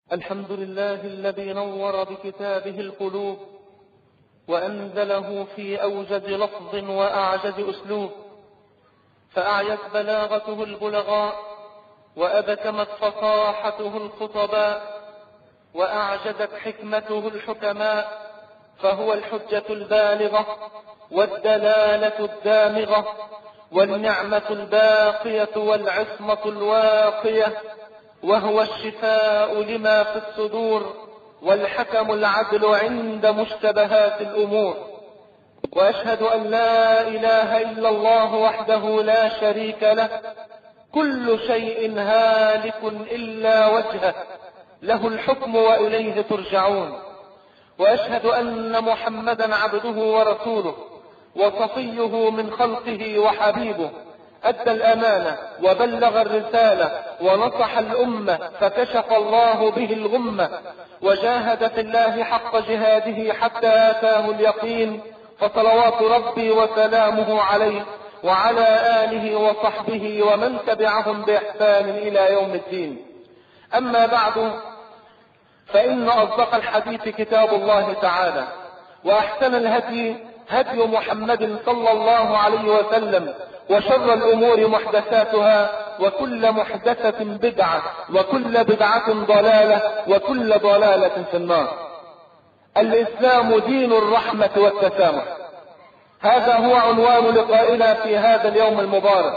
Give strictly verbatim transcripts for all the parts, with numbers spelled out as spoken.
الحمد لله الذي نور بكتابه القلوب وأنزله في أوجز لفظ وأعجز أسلوب، فأعيت بلاغته البلغاء وأبكمت فصاحته الخطباء وأعجزت حكمته الحكماء، فهو الحجة البالغة والدلالة الدامغة والنعمة الباقية والعصمة الواقية، وهو الشفاء لما في الصدور والحكم العدل عند مشتبهات الأمور. وأشهد أن لا إله إلا الله وحده لا شريك له، كل شيء هالك إلا وجهه، له الحكم وإليه ترجعون. وأشهد أن محمدا عبده ورسوله وصفيه من خلقه وحبيبه، أدى الأمانة وبلغ الرسالة ونصح الأمة، فكشف الله به الغمة، وجاهد في الله حق جهاده حتى آتاه اليقين، فصلوات ربي وسلامه عليه وعلى آله وصحبه ومن تبعهم بإحسان إلى يوم الدين. أما بعد، فإن أصدق الحديث كتاب الله تعالى، وأحسن الهدي هدي محمد صلى الله عليه وسلم، وشر الأمور محدثاتها، وكل محدثة بدعة، وكل بدعة ضلالة، وكل ضلالة في النار. الإسلام دين الرحمة والتسامح، هذا هو عنوان لقائنا في هذا اليوم المبارك.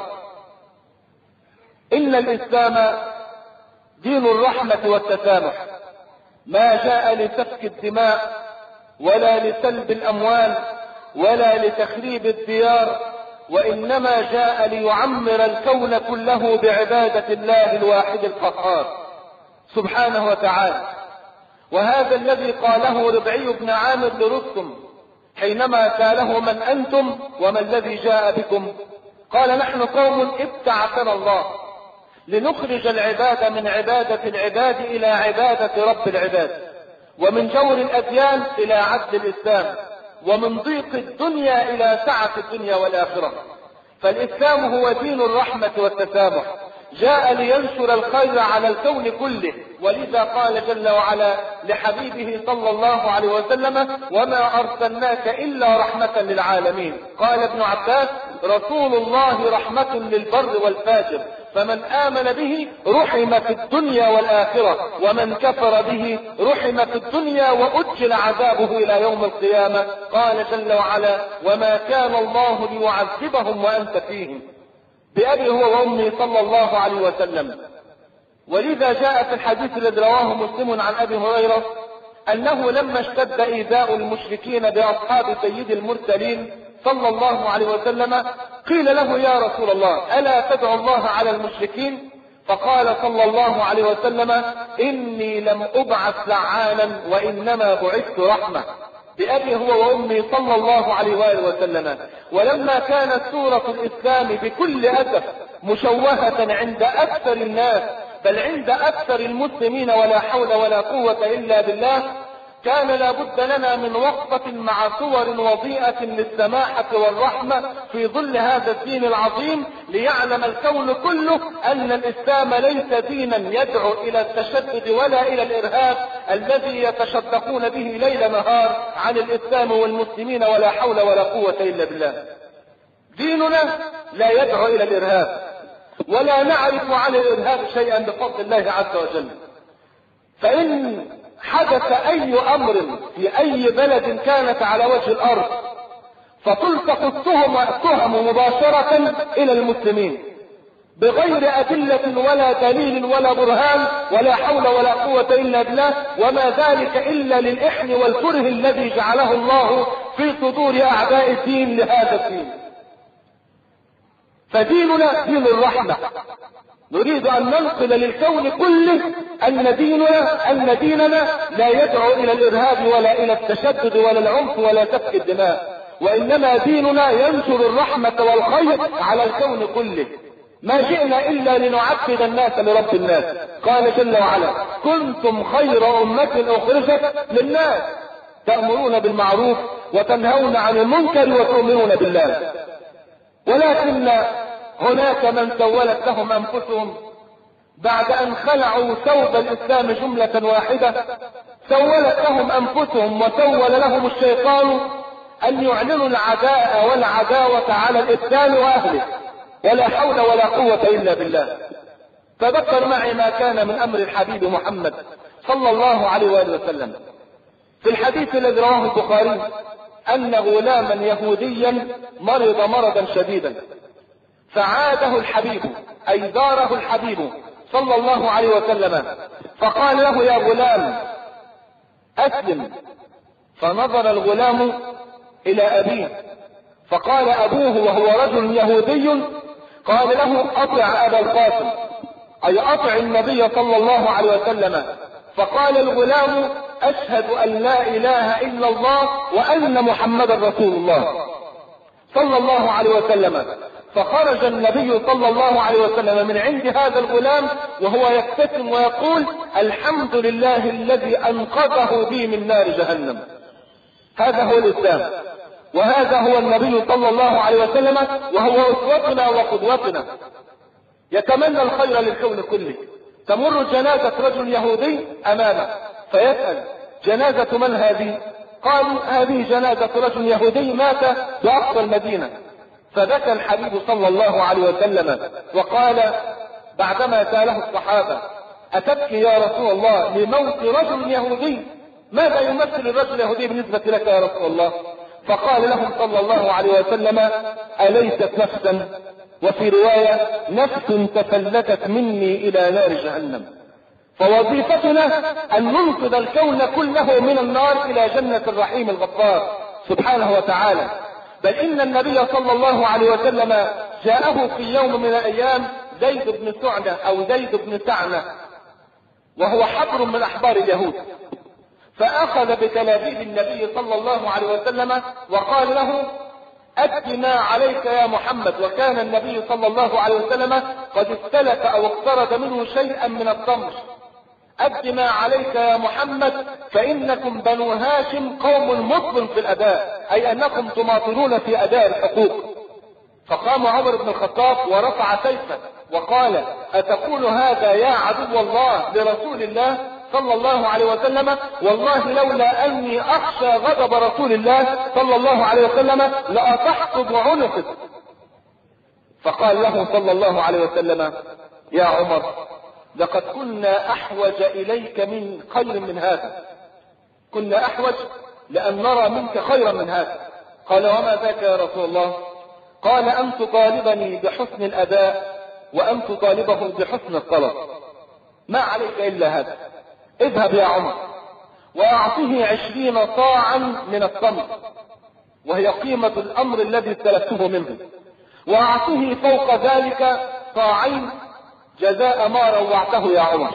إن الإسلام دين الرحمة والتسامح، ما جاء لسفك الدماء ولا لسلب الأموال ولا لتخريب الديار، وإنما جاء ليعمر الكون كله بعبادة الله الواحد القهار سبحانه وتعالى. وهذا الذي قاله ربعي بن عامر لرستم حينما سأله من أنتم وما الذي جاء بكم؟ قال: نحن قوم ابتعثنا الله لنخرج العباد من عبادة العباد إلى عبادة رب العباد، ومن جور الأديان إلى عدل الإسلام، ومن ضيق الدنيا إلى سعة الدنيا والآخرة. فالإسلام هو دين الرحمة والتسامح، جاء لينشر الخير على الكون كله، ولذا قال جل وعلا لحبيبه صلى الله عليه وسلم: وما أرسلناك إلا رحمة للعالمين. قال ابن عباس: رسول الله رحمة للبر والفاجر، فمن آمن به رحم في الدنيا والآخرة، ومن كفر به رحم في الدنيا وأجل عذابه إلى يوم القيامة. قال جل وعلا: وما كان الله ليعذبهم وأنت فيهم، بأبي هو وأمي صلى الله عليه وسلم. ولذا جاء في الحديث الذي رواه مسلم عن أبي هريرة أنه لما اشتد إيذاء المشركين بأصحاب سيد المرسلين صلى الله عليه وسلم قيل له: يا رسول الله، ألا تدعو الله على المشركين؟ فقال صلى الله عليه وسلم: إني لم أبعث لعانا وإنما بعثت رحمة، بأبي هو وأمي صلى الله عليه وآله وسلم. ولما كانت سورة الإسلام بكل أسف مشوهة عند أكثر الناس، بل عند أكثر المسلمين، ولا حول ولا قوة إلا بالله، كان لابد لنا من وقفة مع صور وضيئة للسماحة والرحمة في ظل هذا الدين العظيم، ليعلم الكون كله أن الإسلام ليس دينا يدعو إلى التشدد ولا إلى الإرهاب الذي يتشدقون به ليل نهار عن الإسلام والمسلمين، ولا حول ولا قوة إلا بالله. ديننا لا يدعو إلى الإرهاب، ولا نعرف عن الإرهاب شيئا بفضل الله عز وجل. فإن حدث أي أمر في أي بلد كانت على وجه الأرض فتلتقط التهم مباشرة إلى المسلمين بغير أدلة ولا دليل ولا برهان، ولا حول ولا قوة إلا بالله، وما ذلك إلا للإحن والكره الذي جعله الله في صدور أعداء الدين لهذا الدين. فديننا دين الرحمة، نريد أن ننقل للكون كله أن ديننا أن ديننا لا يدعو إلى الإرهاب ولا إلى التشدد ولا العنف ولا سفك الدماء، وإنما ديننا ينشر الرحمة والخير على الكون كله. ما جئنا إلا لنعبد الناس لرب الناس. قال جل وعلا: كنتم خير أمة أخرجت للناس تأمرون بالمعروف وتنهون عن المنكر وتؤمنون بالله. ولكن هناك من سولت لهم أنفسهم بعد أن خلعوا ثوب الإسلام جملة واحدة سولت لهم أنفسهم وسول لهم الشيطان أن يعلنوا العداء والعداوة على الإسلام وأهله، ولا حول ولا قوة إلا بالله. تذكر معي ما كان من أمر الحبيب محمد صلى الله عليه وآله وسلم في الحديث الذي رواه البخاري أن غلاما يهوديا مرض مرضا شديدا، فعاده الحبيب أي زاره الحبيب صلى الله عليه وسلم، فقال له: يا غلام أسلم. فنظر الغلام إلى أبيه، فقال أبوه وهو رجل يهودي، قال له: أطع أبا القاسم، أي أطع النبي صلى الله عليه وسلم. فقال الغلام: أشهد أن لا إله إلا الله وأن محمدا رسول الله صلى الله عليه وسلم. فخرج النبي صلى الله عليه وسلم من عند هذا الغلام وهو يبتسم ويقول: الحمد لله الذي أنقذه بي من نار جهنم. هذا هو الإسلام، وهذا هو النبي صلى الله عليه وسلم، وهو أسوتنا وقدوتنا. يتمنى الخير للكون كله. تمر جنازة رجل يهودي أمامه فيسأل: جنازة من هذه؟ قالوا: هذه جنازة رجل يهودي مات بأقصى المدينة. فبكى الحبيب صلى الله عليه وسلم وقال بعدما سأله الصحابة: أتبكي يا رسول الله لموت رجل يهودي؟ ماذا يمثل الرجل اليهودي بالنسبة لك يا رسول الله؟ فقال لهم صلى الله عليه وسلم: أليست نفسا، وفي رواية نفس تفلتت مني إلى نار جهنم. فوظيفتنا أن ننقذ الكون كله من النار إلى جنة الرحيم الغفار سبحانه وتعالى. بل إن النبي صلى الله عليه وسلم جاءه في يوم من الأيام زيد بن سعنة أو زيد بن سعنة، وهو حبر من أحبار اليهود، فأخذ بتلابيب النبي صلى الله عليه وسلم وقال له: أد ما عليك يا محمد. وكان النبي صلى الله عليه وسلم قد استلف أو اقترض منه شيئا من التمر. أد ما عليك يا محمد فإنكم بنو هاشم قوم مطل في الأداء، أي أنكم تماطلون في أداء الحقوق. فقام عمر بن الخطاب ورفع سيفه وقال: أتقول هذا يا عدو الله لرسول الله صلى الله عليه وسلم؟ والله لولا أني أخشى غضب رسول الله صلى الله عليه وسلم لأطحت بعنقك. فقال له صلى الله عليه وسلم: يا عمر، لقد كنا أحوج إليك من خير من هذا، كنا أحوج لأن نرى منك خيرا من هذا. قال: وما ذاك يا رسول الله؟ قال: أن تطالبني بحسن الأداء وأن تطالبه بحسن الطلب، ما عليك إلا هذا. اذهب يا عمر وأعطيه عشرين صاعا من التمر، وهي قيمة الأمر الذي استلفته منه، وأعطيه فوق ذلك صاعين جزاء ما روعته يا عمر.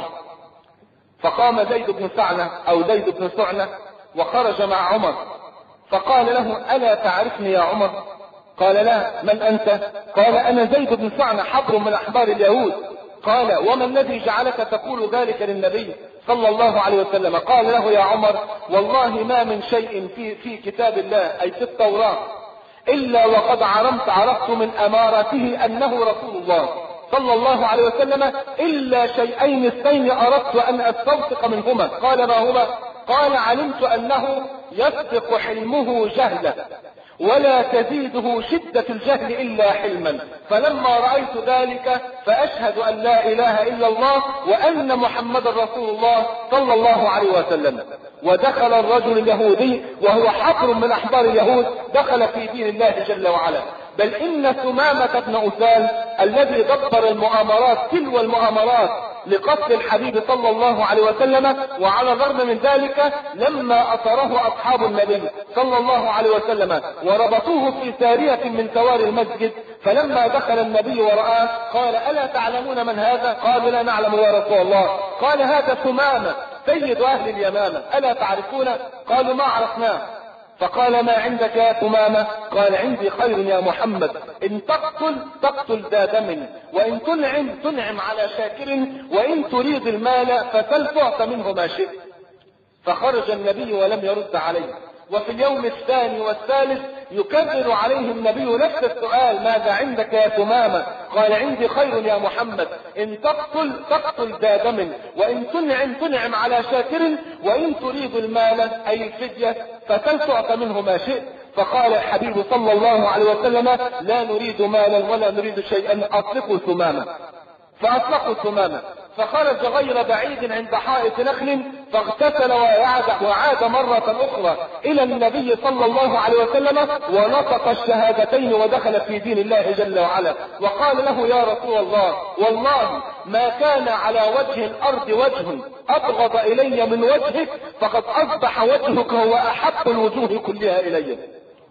فقام زيد بن سعنة أو زيد بن سعنة وخرج مع عمر، فقال له: ألا تعرفني يا عمر؟ قال: لا. من أنت؟ قال: أنا زيد بن سعنة حبر من أحبار اليهود. قال: وما الذي جعلك تقول ذلك للنبي صلى الله عليه وسلم؟ قال له: يا عمر، والله ما من شيء في, في كتاب الله أي في التوراة إلا وقد عرفت عرفت من أمارته أنه رسول الله صلى الله عليه وسلم، إلا شيئين اثنين أردت أن أستوثق منهما. قال: ما هما؟ قال: علمت أنه يسبق حلمه جهلا ولا تزيده شدة الجهل إلا حلما، فلما رأيت ذلك فأشهد أن لا إله إلا الله وأن محمد رسول الله صلى الله عليه وسلم. ودخل الرجل اليهودي وهو حبر من أحبار اليهود، دخل في دين الله جل وعلا. بل إن ثمامة بن أسال الذي دبر المؤامرات تلو المؤامرات لقتل الحبيب صلى الله عليه وسلم، وعلى الرغم من ذلك لما أطره أصحاب النبي صلى الله عليه وسلم وربطوه في سارية من سواري المسجد، فلما دخل النبي ورآه قال: ألا تعلمون من هذا؟ قالوا: لا نعلم يا رسول الله. قال: هذا ثمامة سيد أهل اليمامة، ألا تعرفونه؟ قالوا: ما عرفناه. فقال: ما عندك يا ثمامة؟ قال: عندي خير يا محمد، إن تقتل تقتل ذا دم، وإن تنعم تنعم على شاكر، وإن تريد المال فسل تعط منه ما شئت. فخرج النبي ولم يرد عليه، وفي اليوم الثاني والثالث يكرر عليه النبي نفس السؤال: ماذا عندك يا ثمامة؟ قال: عندي خير يا محمد، إن تقتل تقتل ذا دم، وإن تنعم تنعم على شاكر، وإن تريد المال أي الفدية فتلتعط منه ما شئت. فقال الحبيب صلى الله عليه وسلم: لا نريد مالا ولا نريد شيئا، أطلقوا ثمامة. فأطلقوا ثمامة، فخرج غير بعيد عند حائط نخل، فاغتسل وعاد, وعاد مرة أخرى إلى النبي صلى الله عليه وسلم، ونطق الشهادتين ودخل في دين الله جل وعلا، وقال له: يا رسول الله، والله ما كان على وجه الأرض وجه أبغض إلي من وجهك، فقد أصبح وجهك هو أحب الوجوه كلها إلي،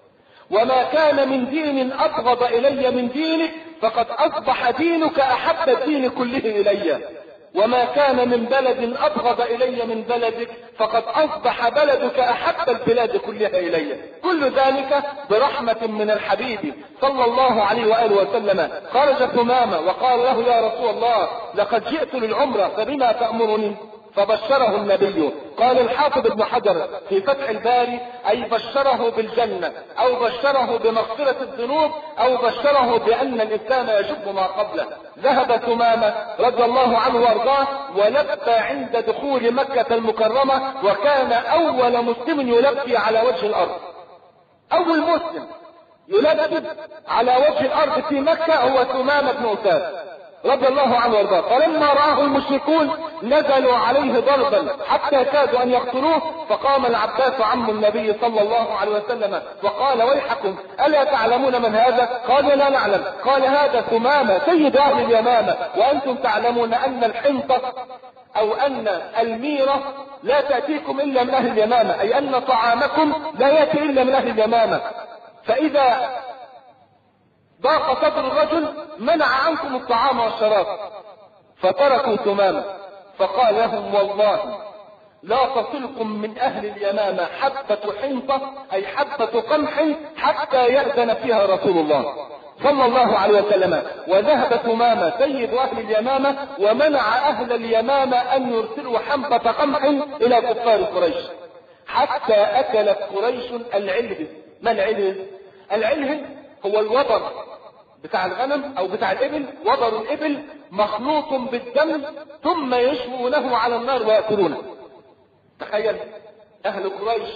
وما كان من دين أبغض إلي من دينك، فقد أصبح دينك أحب الدين كله إلي، وما كان من بلد أبغض إلي من بلدك، فقد أصبح بلدك أحب البلاد كلها إلي. كل ذلك برحمة من الحبيب صلى الله عليه وآله وسلم. خرج ثمامة وقال له: يا رسول الله، لقد جئت للعمرة فبما تأمرني؟ فبشره النبي. قال الحافظ ابن حجر في فتح الباري: أي بشره بالجنة، أو بشره بمغفرة الذنوب، أو بشره بأن الإسلام يجب ما قبله. ذهب ثمامة رضي الله عنه وارضاه ولبى عند دخول مكة المكرمة، وكان أول مسلم يلبي على وجه الأرض. أول مسلم يلبي على وجه الأرض في مكة هو ثمامة بن أساد رضي الله عنه وارضاه. فلما رآه المشركون نزلوا عليه ضربا حتى كادوا ان يقتلوه، فقام العباس عم النبي صلى الله عليه وسلم وقال: ويحكم، الا تعلمون من هذا؟ قالوا: لا نعلم. قال: هذا ثمامة سيد اهل اليمامة، وانتم تعلمون ان الحنطة او ان الميرة لا تأتيكم الا من اهل اليمامة، اي ان طعامكم لا يأتي الا من اهل اليمامة، فاذا ضاق صدر الرجل منع عنكم الطعام والشراب. فتركوا ثمامة، فقال لهم: والله لا تصلكم من اهل اليمامة حبة حنطة، اي حبة قمح، حتى يأذن فيها رسول الله صلى الله عليه وسلم. وذهب ثمامة سيد اهل اليمامة ومنع اهل اليمامة ان يرسلوا حبة قمح الى كفار قريش، حتى اكلت قريش العلب. ما العلب؟ العلب هو الوبر بتاع الغنم او بتاع الابل، وبر الابل مخلوط بالدم ثم يشوونه على النار ويأكلونه. تخيل اهل قريش،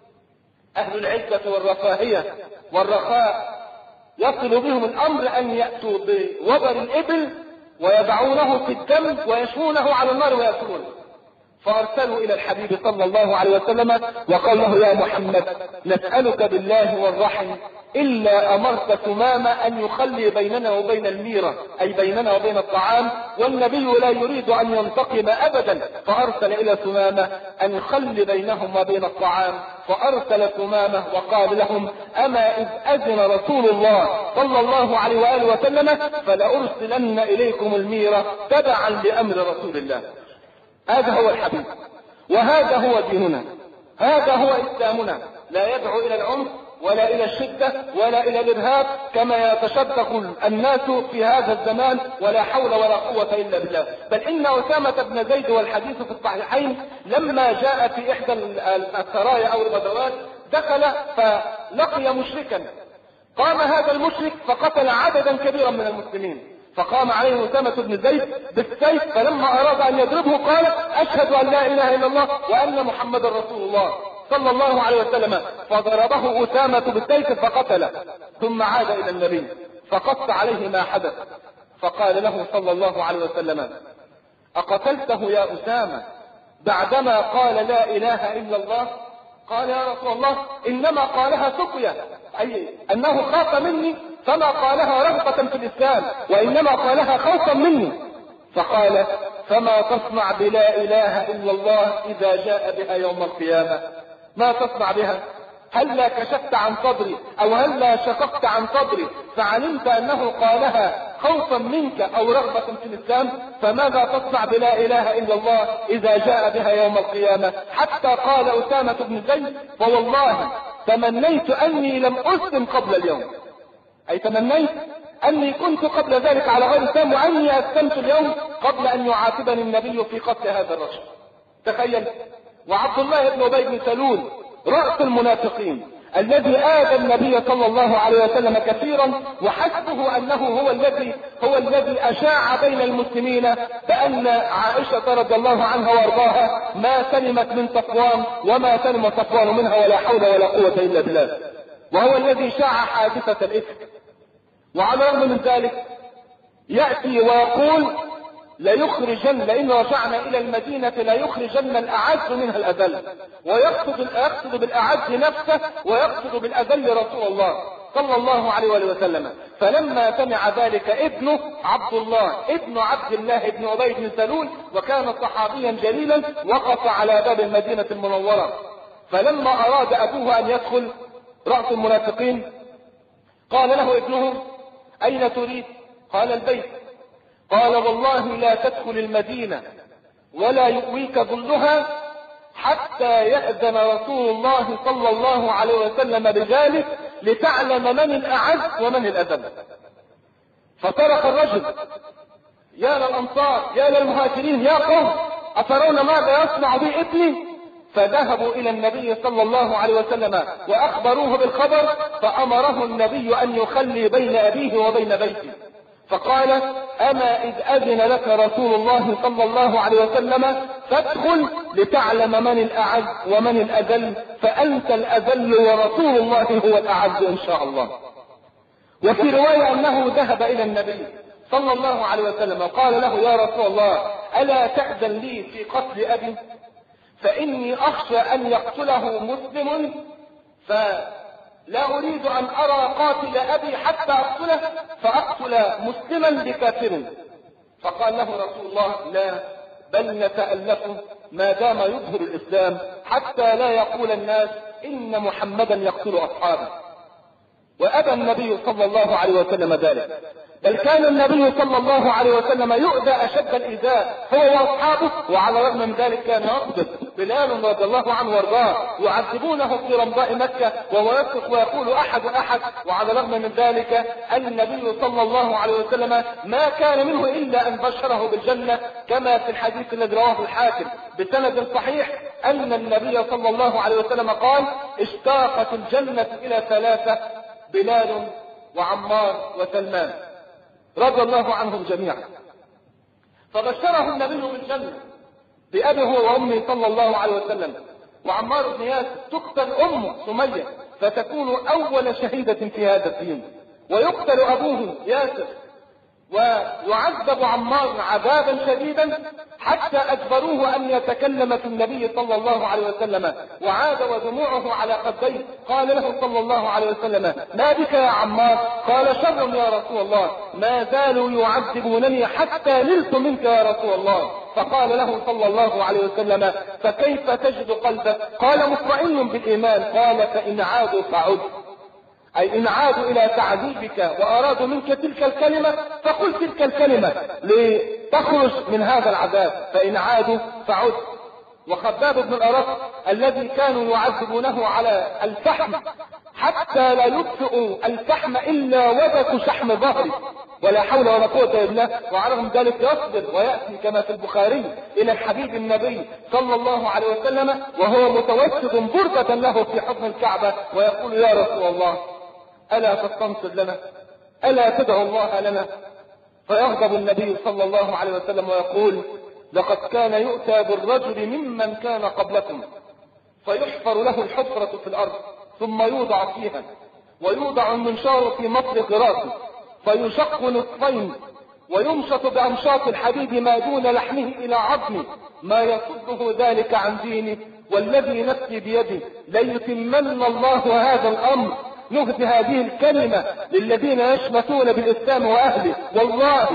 اهل العزة والرفاهية والرخاء، يصل بهم الامر ان يأتوا بوبر الابل ويضعونه في الدم ويشوونه على النار ويأكلونه. فارسلوا الى الحبيب صلى الله عليه وسلم وقال له: يا محمد، نسألك بالله والرحم إلا أمرت ثمامة أن يخلي بيننا وبين الميرة، أي بيننا وبين الطعام، والنبي لا يريد أن ينتقم أبدا. فأرسل إلى ثمامة أن يخلي بينهم وبين الطعام. فأرسل ثمامة وقال لهم: أما إذ أذن رسول الله صلى الله عليه وآله وسلم فلأرسلن إليكم الميرة تبعا لأمر رسول الله. هذا هو الحبيب، وهذا هو ديننا، هذا هو إسلامنا. لا يدعو إلى العنف ولا إلى الشدة ولا إلى الإرهاب كما يتشدق الناس في هذا الزمان، ولا حول ولا قوة إلا بالله. بل إن أسامة بن زيد، والحديث في الصحيحين، لما جاء في إحدى السرايا أو الغزوات دخل فلقي مشركا، قام هذا المشرك فقتل عددا كبيرا من المسلمين، فقام عليه أسامة بن زيد بالسيف، فلما أراد أن يضربه قال: أشهد أن لا إله إلا الله وأن محمد رسول الله صلى الله عليه وسلم. فضربه أسامة بالسيف فقتله، ثم عاد إلى النبي فقص عليه ما حدث، فقال له صلى الله عليه وسلم: أقتلته يا أسامة بعدما قال لا إله إلا الله؟ قال: يا رسول الله، إنما قالها سقيا، أي أنه خاف مني فما قالها رغبة في الإسلام، وإنما قالها خوفا مني. فقال: فما تصنع بلا إله إلا الله إذا جاء بها يوم القيامة؟ ما تصنع بها؟ هلا كشفت عن صدري أو هلا شققت عن صدري فعلمت أنه قالها خوفا منك أو رغبة في الإسلام، فماذا تصنع بلا إله إلا الله إذا جاء بها يوم القيامة؟ حتى قال أسامة بن زيد: فوالله تمنيت أني لم أسلم قبل اليوم، أي تمنيت أني كنت قبل ذلك على غير الإسلام، وأني أسلمت اليوم قبل أن يعاتبني النبي في قتل هذا الرجل. تخيل. وعبد الله بن أبي بن سلول رأس المنافقين الذي آذى النبي صلى الله عليه وسلم كثيرا، وحسبه أنه هو الذي هو الذي أشاع بين المسلمين بأن عائشة رضي الله عنها وارضاها ما سلمت من صفوان وما سلم صفوان منها ولا حول ولا قوة إلا بالله، وهو الذي شاع حادثة الإفك. وعلى الرغم من ذلك يأتي ويقول ليخرجن، لئن رجعنا إلى المدينة ليخرجن الأعز منها الأذل، ويقصد يقصد بالأعز نفسه ويقصد بالأذل رسول الله صلى الله عليه وسلم. فلما سمع ذلك ابنه عبد الله ابن عبد الله ابن أبي بن سلول، وكان صحابيا جليلا، وقف على باب المدينة المنورة. فلما أراد أبوه أن يدخل رأس المنافقين قال له ابنه أين تريد؟ قال البيت. قال والله لا تدخل المدينة ولا يؤويك ظلها حتى يأذن رسول الله صلى الله عليه وسلم بذلك لتعلم من الأعز ومن الأذل. فصرخ الرجل يا للأنصار يا للمهاجرين يا قوم أترون ماذا يصنع بي ابني؟ فذهبوا إلى النبي صلى الله عليه وسلم وأخبروه بالخبر، فأمره النبي أن يخلي بين أبيه وبين بيته. فقال أما إذ أذن لك رسول الله صلى الله عليه وسلم فادخل لتعلم من الأعز ومن الأذل، فأنت الأذل ورسول الله هو الأعز إن شاء الله. وفي رواية أنه ذهب إلى النبي صلى الله عليه وسلم وقال له يا رسول الله ألا تأذن لي في قتل أبي؟ فإني أخشى أن يقتله مسلم، فلا أريد أن أرى قاتل أبي حتى أقتله فأقتل مسلما بكافر. فقال له رسول الله لا، بل نتألفه ما دام يظهر الإسلام حتى لا يقول الناس إن محمدا يقتل أصحابه. وأبى النبي صلى الله عليه وسلم ذلك، بل كان النبي صلى الله عليه وسلم يؤذى أشد الإيذاء هو وأصحابه، وعلى الرغم من ذلك كان يقبض بلال رضي الله عنه وارضاه يعذبونه في رمضاء مكة وهو يصرخ ويقول أحد أحد. وعلى الرغم من ذلك النبي صلى الله عليه وسلم ما كان منه إلا أن بشره بالجنة، كما في الحديث الذي رواه الحاكم بسند صحيح أن النبي صلى الله عليه وسلم قال اشتاقت الجنة إلى ثلاثة: بلال وعمار وسلمان رضي الله عنهم جميعا. فبشره النبي بالجنة بأبيه وأمه صلى الله عليه وسلم. وعمار بن ياسر تقتل أمه سمية فتكون أول شهيدة في هذا الدين، ويقتل أبوه ياسر، ويعذب عمار عذابا شديدا حتى أجبروه أن يتكلم في النبي صلى الله عليه وسلم، وعاد ودموعه على خديه. قال له صلى الله عليه وسلم ما بك يا عمار؟ قال شر يا رسول الله، ما زالوا يعذبونني حتى نلت منك يا رسول الله. فقال له صلى الله عليه وسلم فكيف تجد قلبك؟ قال مطمئن بالإيمان. قال فإن عادوا فعد، أي إن عادوا إلى تعذيبك وأرادوا منك تلك الكلمة فقل تلك الكلمة لتخرج من هذا العذاب، فإن عادوا فعد. وخباب بن الأرق الذي كانوا يعذبونه على الفحم حتى لا يطفئ الفحم إلا وبك شحم ظهري ولا حول ولا قوة إلا بالله، وعلى رغم ذلك يصبر ويأتي كما في البخاري إلى الحبيب النبي صلى الله عليه وسلم وهو متوسد بردة له في حضن الكعبة ويقول يا رسول الله ألا تستنصر لنا؟ ألا تدعو الله لنا؟ فيغضب النبي صلى الله عليه وسلم ويقول لقد كان يؤتى بالرجل ممن كان قبلكم فيحفر له الحفرة في الأرض ثم يوضع فيها ويوضع المنشار في مطلق راسه فيشق نصفين ويمشط بأمشاط الحديد ما دون لحمه إلى عظمه ما يصده ذلك عن دينه، والذي نفسي بيده ليتمن الله هذا الأمر. نهدي هذه الكلمة للذين يشمتون بالإسلام وأهله، والله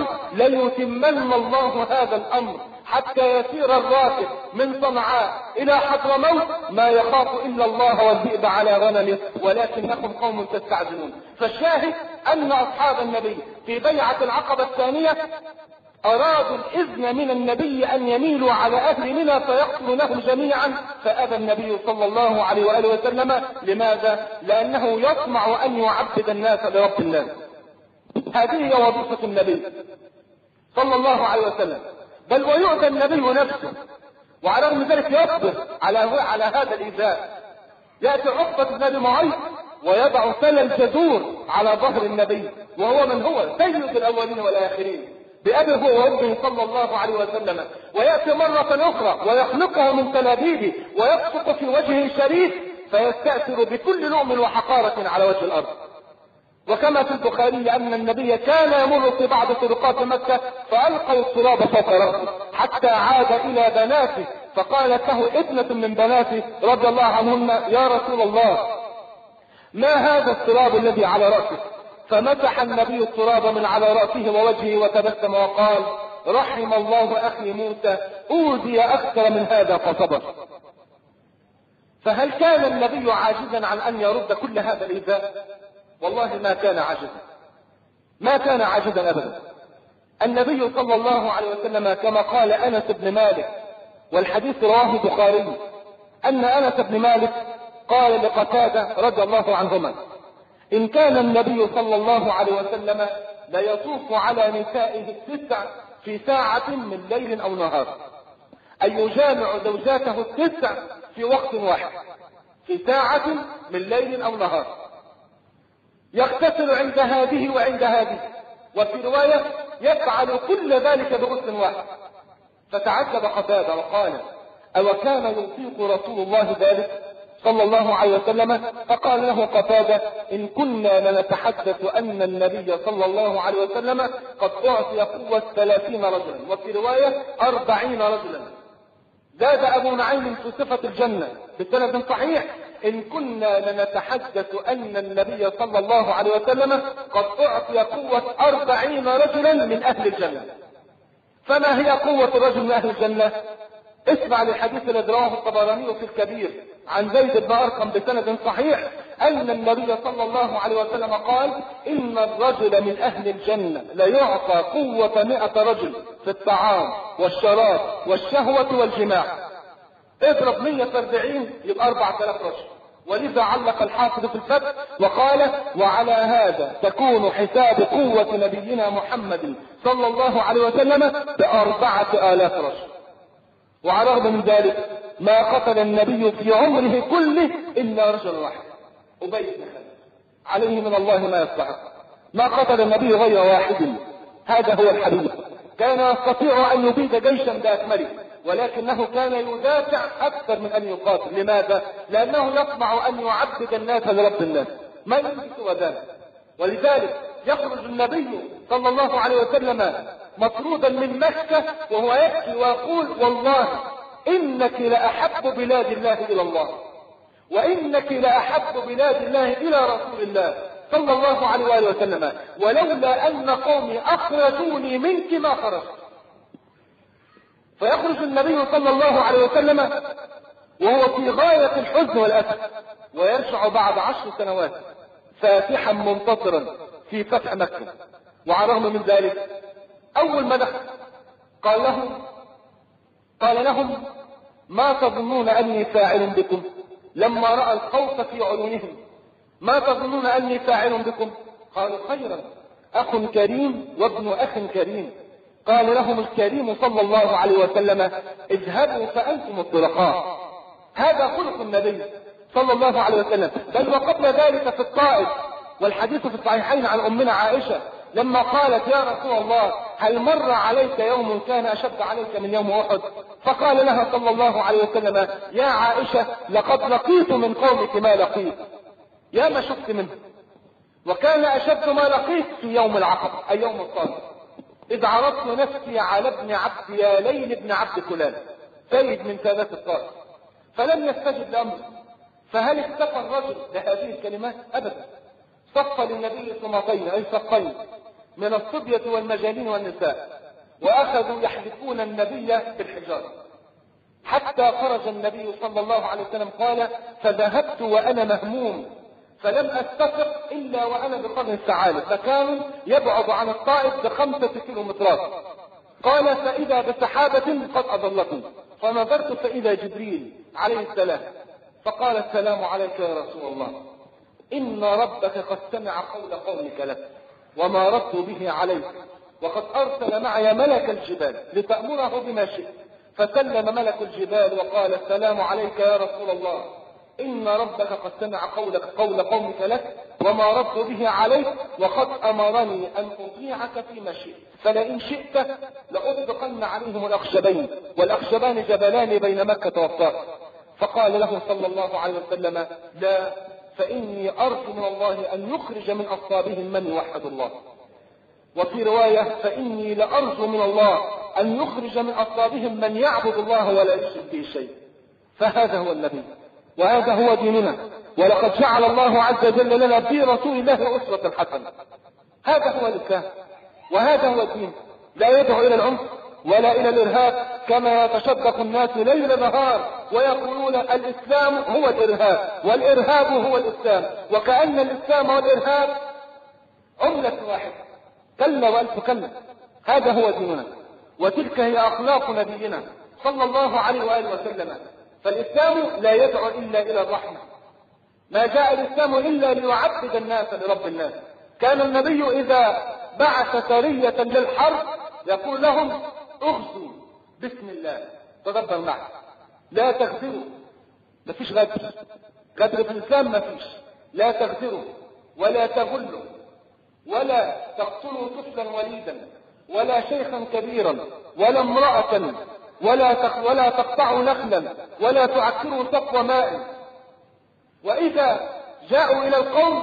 ليتمن الله هذا الأمر حتى يسير الراكب من صنعاء إلى حضرموت ما يخاف إلا الله والذئب على غنمه ولكنكم قوم تستعجلون. فالشاهد أن أصحاب النبي في بيعة العقبة الثانية أرادوا الإذن من النبي أن يميلوا على أهل منى فيقتلونهم جميعا، فأبى النبي صلى الله عليه وآله وسلم. لماذا؟ لأنه يطمع أن يعبد الناس لرب الناس. هذه هي وظيفة النبي صلى الله عليه وسلم، بل ويؤذى النبي نفسه وعلى رغم ذلك يصبر على على هذا الإيذاء. يأتي عقبة بن أبي معيط ويضع سل الجزور على ظهر النبي، وهو من هو سيد الأولين والآخرين بأبي هو وأمه صلى الله عليه وسلم. ويأتي مرة أخرى ويخلقه من تلابيبه ويبصق في وجهه شريف فيستأثر بكل لؤم وحقارة على وجه الأرض. وكما في البخاري أن النبي كان يمر في بعض طرقات مكة فألقوا التراب فوق رأسه حتى عاد إلى بناته، فقالت له ابنة من بناته رضي الله عنهن: يا رسول الله، ما هذا التراب الذي على رأسه؟ فمسح النبي التراب من على رأسه ووجهه وتبسم وقال: رحم الله أخي موسى، أوذي أكثر من هذا فصبر. فهل كان النبي عاجزا عن أن يرد كل هذا الإيذاء؟ والله ما كان عاجزا، ما كان عاجزا أبدا. النبي صلى الله عليه وسلم كما قال أنس بن مالك، والحديث رواه البخاري، أن أنس بن مالك قال لقتادة رضي الله عنهما: إن كان النبي صلى الله عليه وسلم ليطوف على نسائه التسع في ساعة من ليل أو نهار، أي يجامع زوجاته التسع في وقت واحد في ساعة من ليل أو نهار، يغتسل عند هذه وعند هذه، وفي رواية يفعل كل ذلك بغسل واحد. فتعجب قتادة وقال: أو كان يطيق رسول الله ذلك صلى الله عليه وسلم؟ فقال له قتادة: إن كنا لنتحدث أن النبي صلى الله عليه وسلم قد أعطي قوة ثلاثين رجلا، وفي رواية أربعين رجلا. زاد أبو نعيم في صفة الجنة بسند صحيح: إن كنا لنتحدث أن النبي صلى الله عليه وسلم قد أعطي قوة أربعين رجلا من أهل الجنة. فما هي قوة الرجل من أهل الجنة؟ اسمع للحديث الذي رواه الطبراني في الكبير عن زيد بن أرقم بسند صحيح أن النبي صلى الله عليه وسلم قال: إن الرجل من أهل الجنة ليعطى قوة مئة رجل في الطعام والشراب والشهوة والجماع. اضرب مئة وأربعين يبقى أربعة آلاف رجل. ولذا علق الحافظ في الفتح وقال: وعلى هذا تكون حساب قوة نبينا محمد صلى الله عليه وسلم بأربعة آلاف رجل. وعلى الرغم من ذلك ما قتل النبي في عمره كله إلا رجل واحد، أبي بن خلف، عليه من الله ما يستحق. ما قتل النبي غير واحد، هذا هو الحبيب. كان يستطيع أن يبيد جيشا بأكمله، ولكنه كان يدافع أكثر من أن يقاتل. لماذا؟ لأنه يطمع أن يعبد الناس لرب الناس، ما يملك سوى ذلك. ولذلك يخرج النبي صلى الله عليه وسلم مطرودا من مكة وهو يبكي ويقول: والله إنك لأحب بلاد الله إلى الله، وإنك لأحب بلاد الله إلى رسول الله صلى الله عليه وآله وسلم، ولولا أن قومي أخرجوني منك ما خرجت. فيخرج النبي صلى الله عليه وسلم وهو في غاية الحزن والأسف، ويرجع بعد عشر سنوات فاتحا منتصرا في فتح مكة. وعلى الرغم من ذلك أول ما دخل قال لهم قال لهم: ما تظنون أني فاعل بكم؟ لما رأى الخوف في عيونهم: ما تظنون أني فاعل بكم؟ قالوا: خيرا، أخ كريم وابن أخ كريم. قال لهم الكريم صلى الله عليه وسلم: اذهبوا فأنتم الطلقاء. هذا خلق النبي صلى الله عليه وسلم. بل وقبل ذلك في الطائف، والحديث في الصحيحين عن أمنا عائشة لما قالت: يا رسول الله، هل مر عليك يوم كان أشد عليك من يوم أحد؟ فقال لها صلى الله عليه وسلم: يا عائشة، لقد لقيت من قومك ما لقيت، يا ما شفت منه. وكان أشد ما لقيت في يوم العقبة، أي يوم الطائف، إذ عرضت نفسي على ابن عبد يالين ابن عبد كلال، سيد من سادات الطائف، فلم يستجب لأمره. فهل اكتفى الرجل بهذه الكلمات؟ أبدا. صف للنبي صمتين، أي صفين، من الصبية والمجانين والنساء، وأخذوا يحذفون النبي بالحجارة حتى خرج النبي صلى الله عليه وسلم. قال: فذهبت وأنا مهموم، فلم أستفق إلا وأنا بقرن الثعالب، مكان يبعد عن الطائف بخمسة كيلومترات. قال: فإذا بسحابة قد أضلتني، فنظرت فإذا جبريل عليه السلام، فقال: السلام عليك يا رسول الله، إن ربك قد سمع قول قومك لك وما ردت به عليك، وقد أرسل معي ملك الجبال لتأمره بما شئت. فسلم ملك الجبال وقال: السلام عليك يا رسول الله، إن ربك قد سمع قولك قول قومك لك وما رد به عليك وقد أمرني أن أطيعك فيما شئت فلئن شئت لأطبقن عليهم الأخشبين والأخشبان جبلان بين مكة والطائف. فقال له صلى الله عليه وسلم لا، فإني أرجو من الله أن يخرج من أصلابهم من يوحد الله. وفي رواية فإني لأرجو من الله أن يخرج من أصلابهم من يعبد الله ولا يشرك به شيء. فهذا هو النبي وهذا هو ديننا، ولقد جعل الله عز وجل لنا في رسول الله أسوة حسنة. هذا هو الإسلام وهذا هو الدين، لا يدعو إلى العنف ولا إلى الإرهاب كما يتشدق الناس ليل نهار ويقولون الإسلام هو الإرهاب والإرهاب هو الإسلام، وكأن الإسلام والإرهاب عملة واحدة. كلا وألف كلا. هذا هو ديننا وتلك هي أخلاق نبينا صلى الله عليه وآله وسلم. فالإسلام لا يدعو إلا إلى الرحمة، ما جاء الإسلام إلا ليعبد الناس لرب الناس. كان النبي إذا بعث سرية للحرب يقول لهم اغزوا بسم الله. تدبر معي، لا تغدروا، ما فيش غدر، غدر في الإسلام ما فيش. لا تغدروا ولا تغلوا ولا تقتلوا طفلا وليدا ولا شيخا كبيرا ولا امرأة ولا ولا تقطعوا نخلا ولا تعكروا سقو ماء. وإذا جاءوا إلى القوم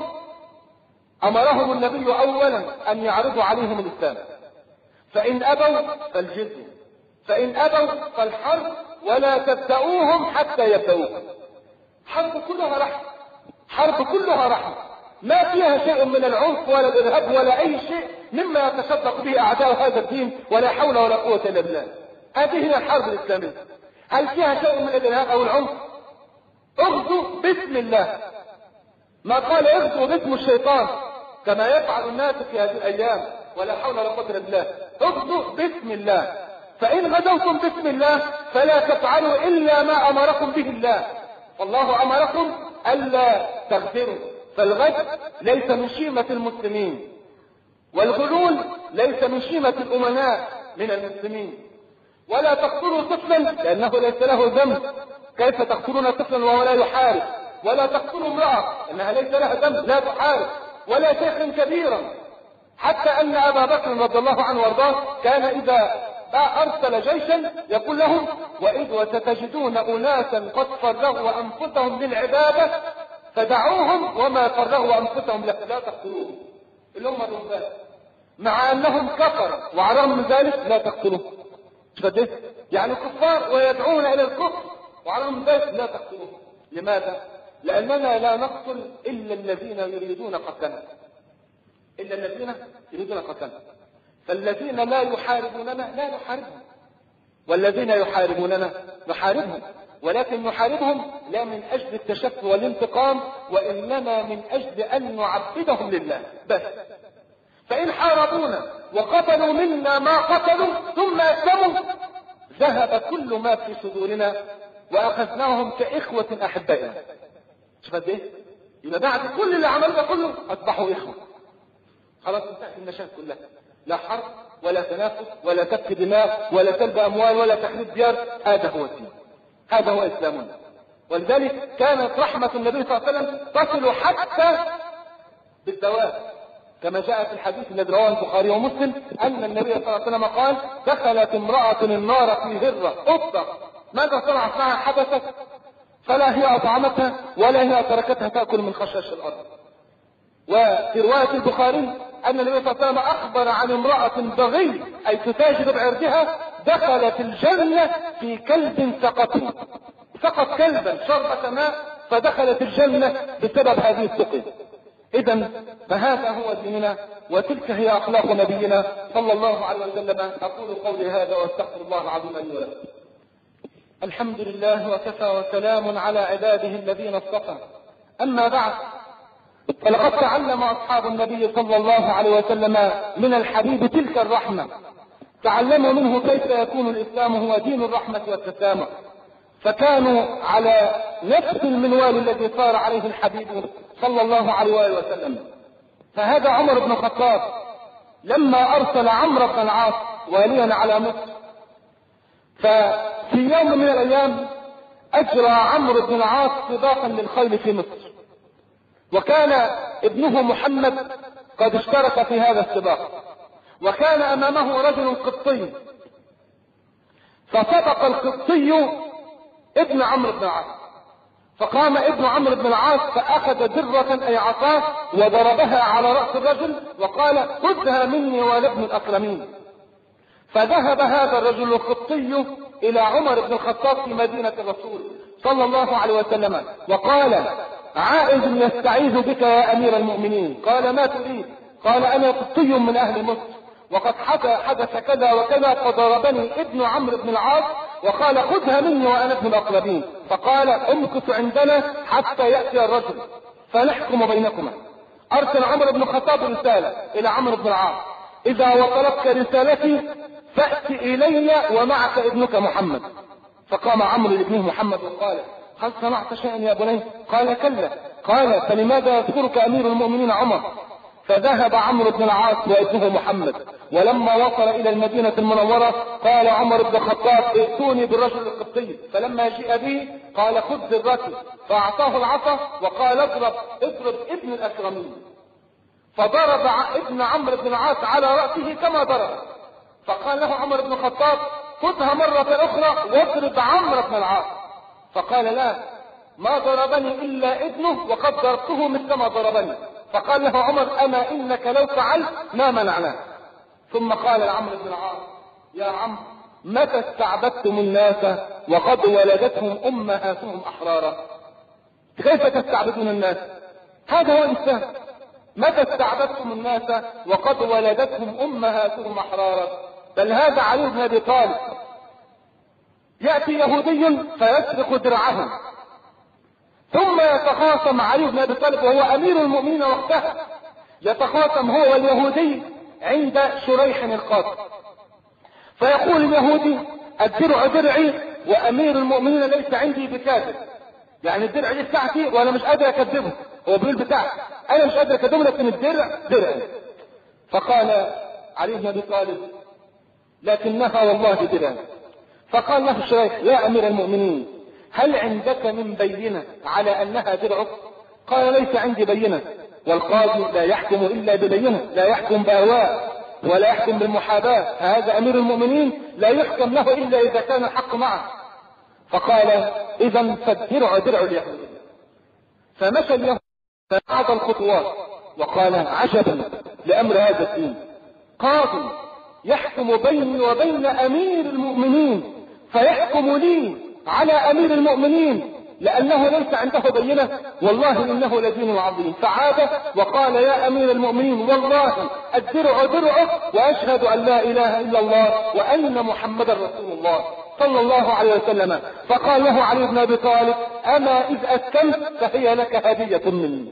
أمرهم النبي أولا أن يعرضوا عليهم الإسلام، فإن أبوا فالجزية، فإن أبوا فالحرب، ولا تبدأوهم حتى يبدأوكم. حرب كلها رحمة، حرب كلها رحمة، ما فيها شيء من العنف ولا الإرهاب ولا أي شيء مما يتشدق به أعداء هذا الدين، ولا حول ولا قوة إلا بالله. هذه هي الحرب الإسلامية. هل فيها شيء من الإرهاب أو العنف؟ اغزوا باسم الله، ما قال اغزوا باسم الشيطان كما يفعل الناس في هذه الأيام، ولا حول ولا قوة إلا بالله. اغزوا باسم الله، فإن غزوتم باسم الله فلا تفعلوا إلا ما أمركم به الله، والله أمركم ألا تغدروا. فالغدر ليس من شيمة المسلمين، والغلول ليس من شيمة الأمناء من المسلمين. ولا تقتلوا طفلا لأنه ليس له ذنب، كيف تقتلون طفلا وهو لا يحارب؟ ولا تقتلوا امرأة لأنها ليس لها ذنب لا تحارب، ولا شيخا كبيرا. حتى أن أبا بكر رضي الله عنه وارضاه كان إذا أرسل جيشا يقول لهم وإذ وستجدون أناسا قد فرغوا أنفسهم للعبادة فدعوهم وما فرغوا أنفسهم لا تقتلوهم، اللي هم الرهبان، مع أنهم كفر وعلى الرغم من ذلك لا تقتلوهم. يعني كفار ويدعون إلى الكفر وعلى الرغم من ذلك لا تقتلوهم. لماذا؟ لأننا لا نقتل إلا الذين يريدون قتلنا، إلا الذين يريدون قتلنا. فالذين لا يحاربوننا لا نحاربهم، والذين يحاربوننا نحاربهم، ولكن نحاربهم لا من أجل التشفي والانتقام، وإنما من أجل أن نعبدهم لله بس. فإن حاربونا وقتلوا منا ما قتلوا ثم أسلموا ذهب كل ما في صدورنا وأخذناهم كإخوة أحبائنا. شوف قد إيه؟ يبقى بعد كل اللي عملنا كله أصبحوا إخوة. خلاص انتهت المشاكل كلها، لا حرب ولا تنافس ولا سفك دماء ولا سلب أموال ولا تخريب ديار. هذا هو الدين، هذا هو إسلامنا. ولذلك كانت رحمة النبي صلى الله عليه وسلم تصل حتى بالزواج، كما جاء في الحديث الذي رواه البخاري ومسلم أن النبي صلى الله عليه وسلم قال دخلت امرأة النار في هرة قطة، ماذا صنعت معها؟ حبست، فلا هي أطعمتها ولا هي تركتها تأكل من خشاش الأرض. وفي رواية البخاري أن النبي صلى الله عليه وسلم أخبر عن امرأة بغي أي تتاجر بعرضها دخلت الجنة في كلب سقطه، سقط كلبا شربة ماء فدخلت الجنة بسبب هذه السقي. إذن فهذا هو ديننا وتلك هي أخلاق نبينا صلى الله عليه وسلم. أقول قولي هذا وأستغفر الله العظيم لي ولكم. الحمد لله وكفى وسلام على عباده الذين اصطفى. أما بعد، فلقد تعلم أصحاب النبي صلى الله عليه وسلم من الحبيب تلك الرحمة، تعلموا منه كيف يكون الإسلام هو دين الرحمة والتسامح، فكانوا على نفس المنوال الذي صار عليه الحبيب صلى الله عليه وآله وسلم. فهذا عمر بن الخطاب لما أرسل عمرو بن العاص واليا على مصر، ففي يوم من الأيام أجرى عمرو بن العاص سباقا للخيل في مصر، وكان ابنه محمد قد اشترك في هذا السباق، وكان أمامه رجل قبطي، فسبق القبطي ابن عمرو بن العاص، فقام ابن عمرو بن العاص فأخذ درة أي عصاه وضربها على رأس الرجل وقال خذها مني ولا ابن الأكرمين. فذهب هذا الرجل القبطي إلى عمر بن الخطاب في مدينة الرسول صلى الله عليه وسلم وقال عائد يستعيذ بك يا أمير المؤمنين. قال ما تريد؟ قال أنا قبطي من أهل مصر، وقد حدث كذا وكذا فضربني ابن عمرو بن العاص وقال خذها مني وأنا ابن الأقربين. فقال امكث عندنا حتى يأتي الرجل فنحكم بينكما. أرسل عمر بن الخطاب رسالة إلى عمرو بن العاص إذا وصلتك رسالتي فأتي إلي ومعك ابنك محمد. فقام عمرو لابنه محمد وقال هل صنعت شيئا يا بني؟ قال كلا. قال فلماذا يذكرك أمير المؤمنين عمر؟ فذهب عمرو بن العاص وابنه محمد، ولما وصل إلى المدينة المنورة قال عمر بن الخطاب ائتوني بالرجل القبطي، فلما جاء به قال خذ ذرتي، فأعطاه العصا وقال اضرب اضرب ابن الأكرمين. فضرب ابن عمرو بن العاص على رأسه كما ضرب. فقال له عمر بن الخطاب خذها مرة أخرى واضرب عمرو بن العاص. فقال لا، ما ضربني إلا ابنه وقد ضربته مثل ما ضربني. فقال له عمر أما إنك لو فعلت ما منعناه. ثم قال لعمرو بن العاص يا عم متى استعبدتم الناس وقد ولدتهم أمهاتهم أحرارا؟ كيف تستعبدون الناس؟ هذا هو الإنسان. متى استعبدتم الناس وقد ولدتهم أمهاتهم أحرارا؟ بل هذا علي بن أبي طالب يأتي يهودي فيسرق درعه، ثم يتخاصم علي بن أبي طالب وهو أمير المؤمنين وقتها، يتخاصم هو واليهودي عند شريح القاضي، فيقول اليهودي الدرع درعي وأمير المؤمنين ليس عندي بكاذب، يعني الدرع دي بتاعتي وأنا مش قادر أكذبه، هو بيقول بتاعتي أنا مش قادر أكذبه لكن الدرع درعي. فقال علي بن أبي طالب لكنها والله درعي. فقال له شريح يا أمير المؤمنين هل عندك من بينة على أنها درعك؟ قال ليس عندي بينة، والقاضي لا يحكم إلا ببينة، لا يحكم بأهواء ولا يحكم بالمحاباة، هذا أمير المؤمنين لا يحكم له إلا إذا كان الحق معه. فقال إذا فالدرع درع اليهود. فمشى اليهود فبعض الخطوات وقال عجبا لأمر هذا الدين، قاضي يحكم بيني وبين أمير المؤمنين فيحكم لي على أمير المؤمنين لأنه ليس عنده بينة، والله إنه لدين عظيم. فعاد وقال يا أمير المؤمنين والله الدرع درعك وأشهد أن لا إله إلا الله وأن محمد رسول الله صلى الله عليه وسلم. فقال له علي بن أبي طالب أما إذ أسكنت فهي لك هدية مني.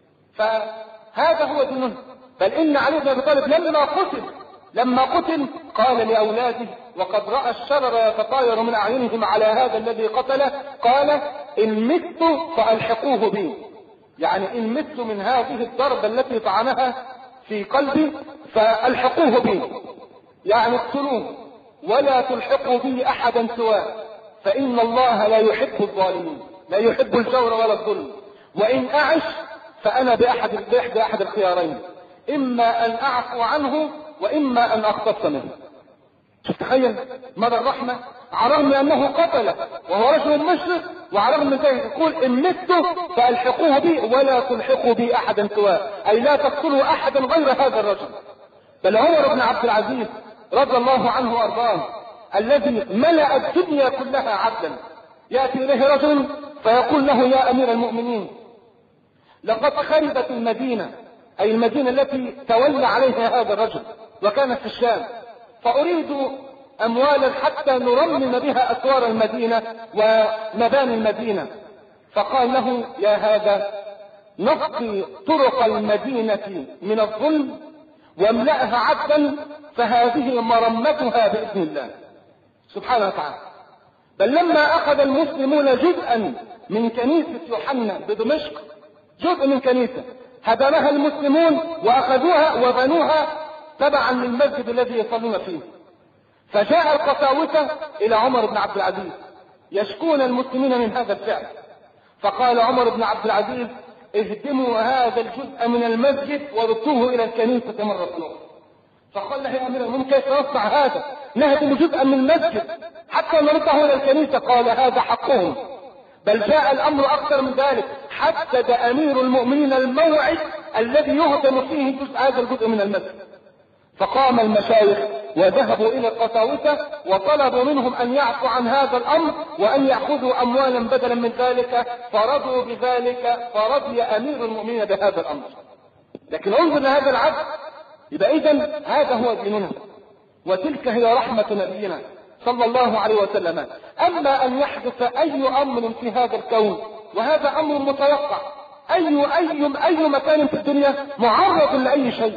فهذا هو دينه. بل إن علي بن أبي طالب لما قتل لما قتل قال لأولاده وقد رأى الشرر يتطاير من أعينهم على هذا الذي قتله، قال إن مت فألحقوه بي، يعني إن مت من هذه الضربة التي طعنها في قلبي فألحقوه بي، يعني اقتلوه ولا تلحقوا به أحدا سواه، فإن الله لا يحب الظالمين، لا يحب الجور ولا الظلم. وإن أعش فأنا بأحد بإحدى أحد الخيارين، إما أن أعفو عنه وإما أن أختص منه. تخيل مدى الرحمة، على رغم أنه قتل وهو رجل مشرك، وعلى رغم من ذلك يقول إن مت فألحقوه بي ولا تلحقوا بي أحدا سواه، أي لا تقتلوا أحدا غير هذا الرجل. بل عمر بن عبد العزيز رضي الله عنه وأرضاه الذي ملأ الدنيا كلها عدلا، يأتي إليه رجل فيقول له يا أمير المؤمنين لقد خربت المدينة، أي المدينة التي تولى عليها هذا الرجل وكانت في الشام، فأريد أموالا حتى نرمم بها أسوار المدينة ومباني المدينة. فقال له يا هذا نقي طرق المدينة من الظلم واملأها عدلا فهذه مرمتها بإذن الله سبحانه وتعالى. بل لما أخذ المسلمون جزءا من كنيسة يوحنا بدمشق، جزء من كنيسة هدمها المسلمون وأخذوها وبنوها تبعا للمسجد الذي يصلون فيه، فجاء القساوسة إلى عمر بن عبد العزيز يشكون المسلمين من هذا الفعل. فقال عمر بن عبد العزيز: اهدموا هذا الجزء من المسجد وردوه الى الكنيسة مرة أخرى. فقال له: يا امير المؤمنين كيف نصنع هذا؟ نهدم جزءا من المسجد حتى نرده الى الكنيسة. قال: هذا حقهم، بل جاء الامر اكثر من ذلك، حدد امير المؤمنين الموعد الذي يهدم فيه جزء هذا الجزء من المسجد. فقام المشايخ وذهبوا الى القساوسة وطلبوا منهم ان يعفوا عن هذا الامر وان ياخذوا اموالا بدلا من ذلك، فرضوا بذلك، فرضي امير المؤمنين بهذا الامر. لكن انظر لهذا العدل. يبقى اذا هذا هو ديننا، وتلك هي رحمة نبينا صلى الله عليه وسلم. اما ان يحدث اي امر في هذا الكون، وهذا امر متوقع، اي اي اي مكان في الدنيا معرض لاي شيء،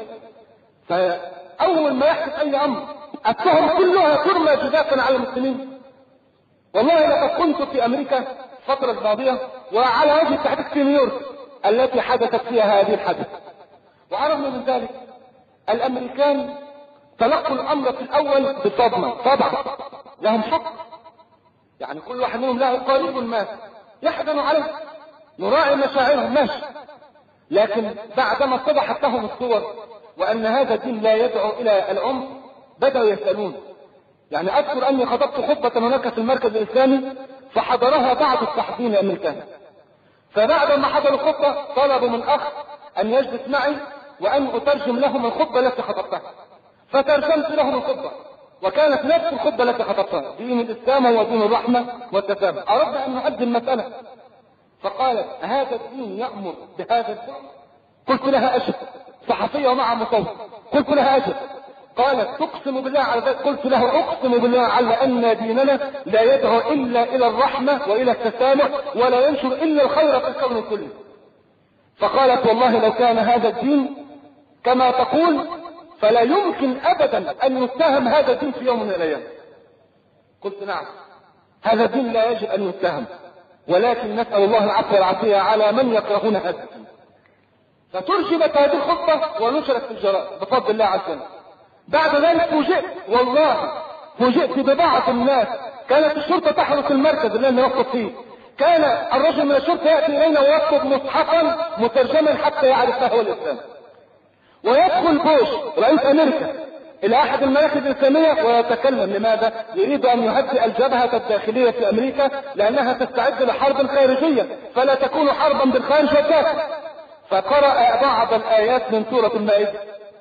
فاول ما يحدث اي امر التهم كلها ترمى جزافا على المسلمين. والله لقد كنت في امريكا الفترة الماضية وعلى وجه التحديد في نيويورك التي حدثت فيها هذه الحادثة، وعرفنا من ذلك الامريكان تلقوا الامر في الاول بصدمة. طبعا لهم حق، يعني كل واحد منهم له قريب ما يحزن عليه، نراعي مشاعرهم ماشي، لكن بعدما اتضحت لهم الصور وان هذا الدين لا يدعو الى العنف بدأوا يسألون. يعني اذكر اني خطبت خطبة هناك في المركز الاسلامي فحضرها بعض الصحفيين الامريكان، فبعد ما حضروا الخطبة طلبوا من اخ ان يجلس معي وان اترجم لهم الخطبة التي خطبتها، فترجمت لهم الخطبة، وكانت نفس الخطبة التي خطبتها: دين الاسلام هو دين الرحمة والتسامح. اردنا ان نؤدي المسألة، فقالت: هذا الدين يأمر بهذا الفعل؟ قلت لها: اجل. صحفية ومع مصور. قلت لها: اجل. قالت: تقسم بالله على ذلك؟ قلت له: اقسم بالله على ان ديننا لا يدعو الا الى الرحمة والى التسامح، ولا ينشر الا الخير في الكون كله. فقالت: والله لو كان هذا الدين كما تقول فلا يمكن ابدا ان يتهم هذا الدين في يوم من الايام. قلت: نعم، هذا الدين لا يجب ان يتهم، ولكن نسأل الله العفو والعافية على من يكرهون هذا الدين. فترجمت هذه الخطبة ونشرت في الجرائد بفضل الله عز وجل. بعد ذلك فوجئت، والله فوجئت ببعض الناس، كانت الشرطة تحرس المركز اللي انا وقف فيه، كان الرجل من الشرطة يأتي الينا ويكتب مصحفا مترجما حتى يعرف هو الاسلام، ويدخل بوش رئيس امريكا الى احد المراكز الاسلامية ويتكلم. لماذا؟ يريد ان يهدئ الجبهة الداخلية في امريكا لانها تستعد لحرب خارجية، فلا تكون حربا بالخارج والداخل. فقرأ بعض الايات من سورة المائدة: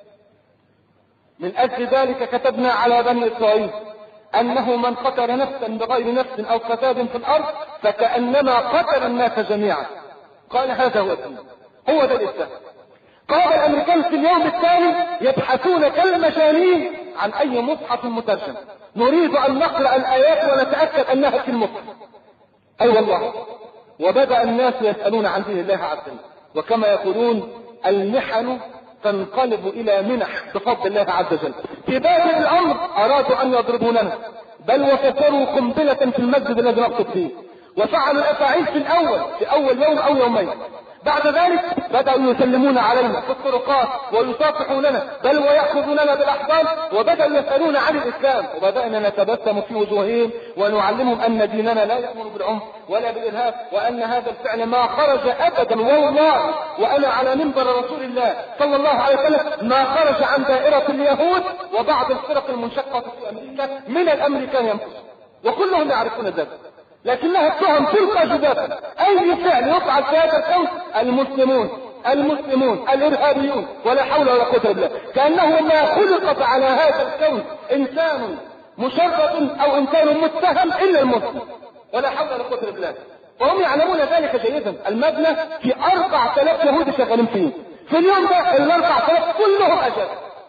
من اجل ذلك كتبنا على بني اسرائيل انه من قتل نفسا بغير نفس او فساد في الارض فكأنما قتل الناس جميعا. قال: هذا هو الدين، هو ده الاسلام. قال الامريكان في اليوم الثاني يبحثون كالمجانين عن اي مصحف مترجم، نريد ان نقرأ الايات ونتأكد انها في المصحف. اي أيوة والله. وبدأ الناس يسألون عن دين الله عز وجل، وكما يقولون المحن تنقلب الى منح بفضل الله عز وجل. في بادئ الامر ارادوا ان يضربوا لنا، بل وفجروا قنبلة في المسجد الذي نقصد فيه، وفعلوا الافاعيل في الاول في اول يوم او يومين. بعد ذلك بدأوا يسلمون علينا في الطرقات ويصافحوننا، بل ويأخذوننا بالاحضان، وبدأوا يسألون عن الاسلام، وبدأنا نتبسم في وجوههم ونعلمهم ان ديننا لا يأمر بالعنف ولا بالارهاب، وان هذا الفعل ما خرج ابدا، والله وانا على منبر رسول الله صلى الله عليه وسلم ما خرج عن دائرة اليهود وبعض الفرق المنشقة في امريكا من الامريكان ينقص، وكلهم يعرفون ذلك، لكنها التهم تلقى جذابا. اي فعل يفعل في هذا الكون المسلمون المسلمون الارهابيون، ولا حول ولا قوة الا بالله، كأنه ما خلقت على هذا الكون انسان مشرد او انسان متهم الا المسلم، ولا حول ولا قوة الا بالله. وهم يعلمون ذلك جيدا. المبنى في اربع تلاف يهودي شغالين فيه في اليوم ده، الاربع تلاف كلهم اجل.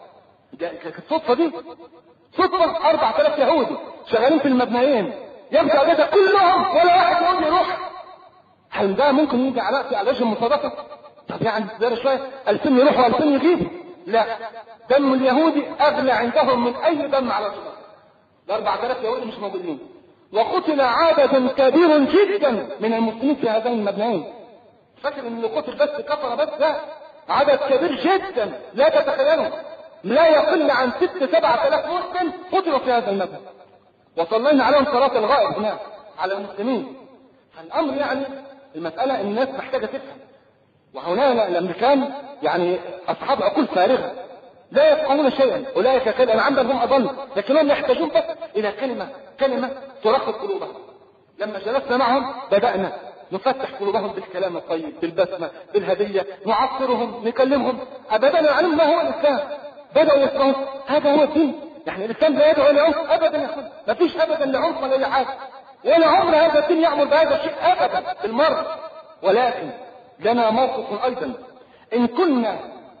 الصدفة دي صدفة، اربع تلاف يهودي شغالين في المبنيين يبقى اجازة كلهم ولا واحد يهودي يروح. هل ده ممكن يجي على على وجه المصادقة؟ طب يعني زي شوية ألفين يروحوا ألفين يجيبوا؟ لا، دم اليهودي اغلى عندهم من اي دم على الارض. الاربع تلاف يهودي مش موجودين، وقتل عدد كبير جدا من المسلمين في هذين المبنيين. فاكر ان اللي قتل بس كفر بس؟ لا، عدد كبير جدا لا تتخيلوا، لا يقل عن ست سبعة آلاف مسلم قتلوا في هذا المبنى، وصلينا عليهم صلاة الغائب هناك. على المسلمين. فالامر يعني المساله الناس محتاجه تفهم. وهنا الامريكان يعني اصحاب عقول فارغه لا يفقهون شيئا، اولئك كالانعام بل هم اضل، لكنهم يحتاجون بس الى كلمه كلمه ترقق قلوبهم. لما جلسنا معهم بدانا نفتح قلوبهم بالكلام الطيب، بالبسمه، بالهديه، نعصرهم، نكلمهم. ابدا يعلمون ما هو الاسلام، بداوا يفهمون هذا هو الدين. يعني الاسلام لا يدعو لعنف ابدا يا اخوان، ما فيش ابدا لعنف ولا لحاجه، ولا عمر هذا الدين يامر بهذا الشيء ابدا بالمره. ولكن لنا موقف ايضا، ان كنا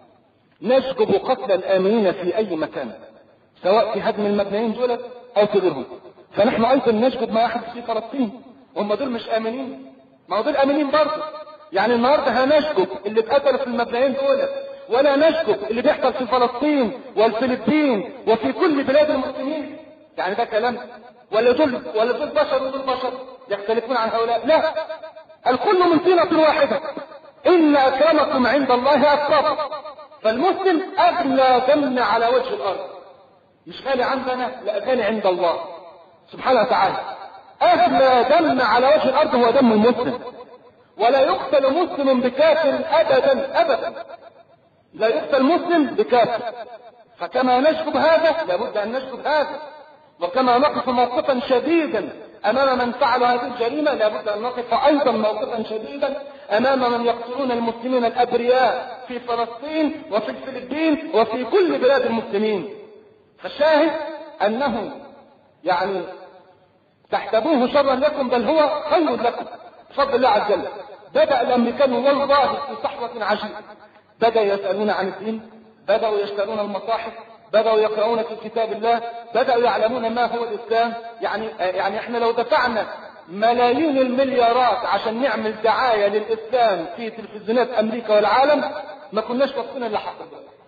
نشجب قتل الامنين في اي مكان سواء في هدم المبنيين دول او في غيرهم، فنحن ايضا نشجب ما يحدث في فلسطين. هم دول مش امنين؟ ما هو دول امنين برضه. يعني النهارده هنشجب اللي اتقتلوا في المبنيين دول، ولا نشجب اللي بيحصل في فلسطين والفلبين وفي كل بلاد المسلمين؟ يعني ده كلام؟ ولا دول ولا دول بشر ودول بشر يختلفون عن هؤلاء؟ لا، الكل من طينة واحدة. إن أكرمكم عند الله أتقاكم. فالمسلم أغلى دم على وجه الأرض، مش غالي عندنا، لا غالي عند الله سبحانه وتعالى. أغلى دم على وجه الأرض هو دم المسلم، ولا يقتل مسلم بكافر أبدا أبدا، لا يقتل مسلم بكافر. فكما نشجب هذا لابد أن نشجب هذا، وكما نقف موقفا شديدا امام من فعل هذه الجريمه لابد ان نقف ايضا موقفا شديدا امام من يقتلون المسلمين الابرياء في فلسطين وفي الفلبين وفي كل بلاد المسلمين. فالشاهد انه يعني تحسبوه شرا لكم بل هو خير لكم بفضل الله عز وجل. بدا الامريكان والله في صحوه عجيبه، بدا يسالون عن الدين، بداوا يشترون المصاحف، بدأوا يقرؤون في كتاب الله، بدأوا يعلمون ما هو الإسلام. يعني يعني احنا لو دفعنا ملايين المليارات عشان نعمل دعاية للإسلام في تلفزيونات أمريكا والعالم ما كناش واصلين اللي حصل.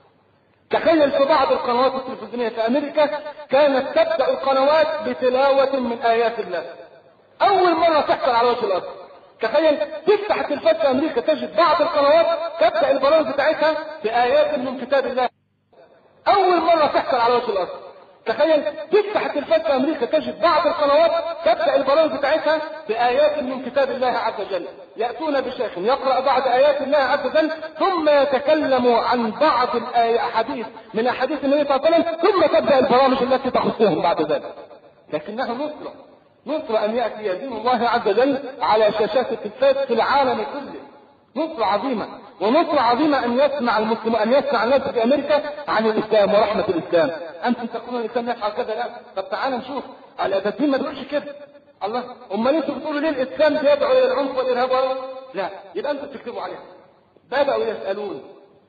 تخيل في بعض القنوات التلفزيونية في أمريكا كانت تبدأ القنوات بتلاوة من آيات الله، أول مرة تحصل على وجه الأرض. تخيل تفتح التلفاز في أمريكا تجد بعض القنوات تبدأ البرامج بتاعتها بآيات من كتاب الله، أول مرة تحصل على وجه الأرض. تخيل تفتح التلفاز في أمريكا تجد بعض القنوات تبدأ البرامج بتاعتها بآيات من كتاب الله عز وجل، يأتون بشيخ يقرأ بعض آيات الله عز وجل ثم يتكلم عن بعض الأحاديث من أحاديث النبي صلى الله عليه وسلم، ثم تبدأ البرامج التي تخصهم بعد ذلك. لكنها نصرة، نصرة أن يأتي دين الله عز وجل على شاشات التلفاز في العالم كله، نصرة عظيمة. ونصرة عظيمة أن يسمع المسلم أن يسمع الناس في أمريكا عن الإسلام ورحمة الإسلام. أنتم تقولون الإسلام يفعل كذا، لا، طب تعالى نشوف على الدين ما تقولش كده. الله، أمال أنتم بتقولوا ليه الإسلام بيدعو إلى العنف والإرهاب؟ لا، يبقى أنتم بتكتبوا عليها. بدأوا يسألون،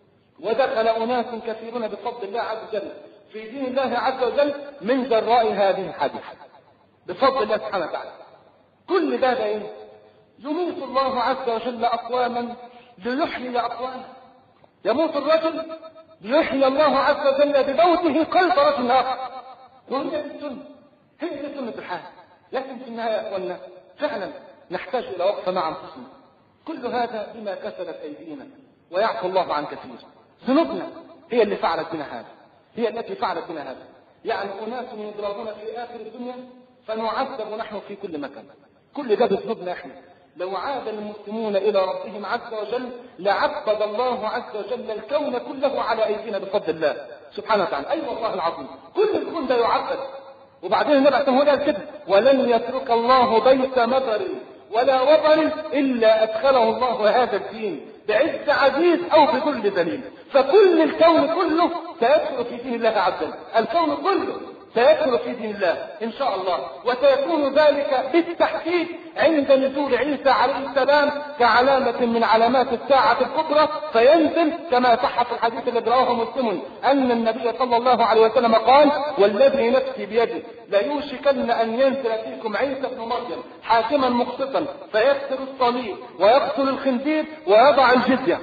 ودخل أناس كثيرون بفضل الله عز وجل في دين الله عز وجل من جراء هذه الحادثة بفضل الله سبحانه وتعالى. كل ده ايه؟ يميت الله عز وجل أقواما ليحيي أقواما. يموت الرجل ليحيي الله عز وجل بموته قلب رجل آخر. وهي دي السنة، هي دي سنة الحال. لكن في النهاية يا أخوانا فعلا نحتاج إلى وقفة مع أنفسنا. كل هذا بما كسبت أيدينا ويعفو الله عن كثير. ذنوبنا هي اللي فعلت بنا هذا، هي التي فعلت بنا هذا. يعني أناس يضربون في آخر الدنيا فنعذب نحن في كل مكان. كل ده بذنوبنا احنا. لو عاد المسلمون إلى ربهم عز وجل لعبد الله عز وجل الكون كله على أيدينا بفضل الله سبحانه وتعالى. أي والله العظيم كل الكون ده يعبد. وبعدين النبي عليه الصلاة والسلام كده: ولن يترك الله بيت مطر ولا وطن إلا أدخله الله هذا الدين بعز عزيز أو بكل ذليل. فكل الكون كله سيدخل في دين الله عز وجل، الكون كله سيدخل في دين الله إن شاء الله. وسيكون ذلك بالتحقيق عند نزول عيسى عليه السلام كعلامة من علامات الساعة الكبرى، فينزل كما صح في الحديث الذي رواه مسلم أن النبي صلى الله عليه وسلم قال: والذي نفسي بيده ليوشكن أن ينزل فيكم عيسى بن مريم حاكما مقسطا فيكسر الصليب ويقتل الخنزير ويضع الجزية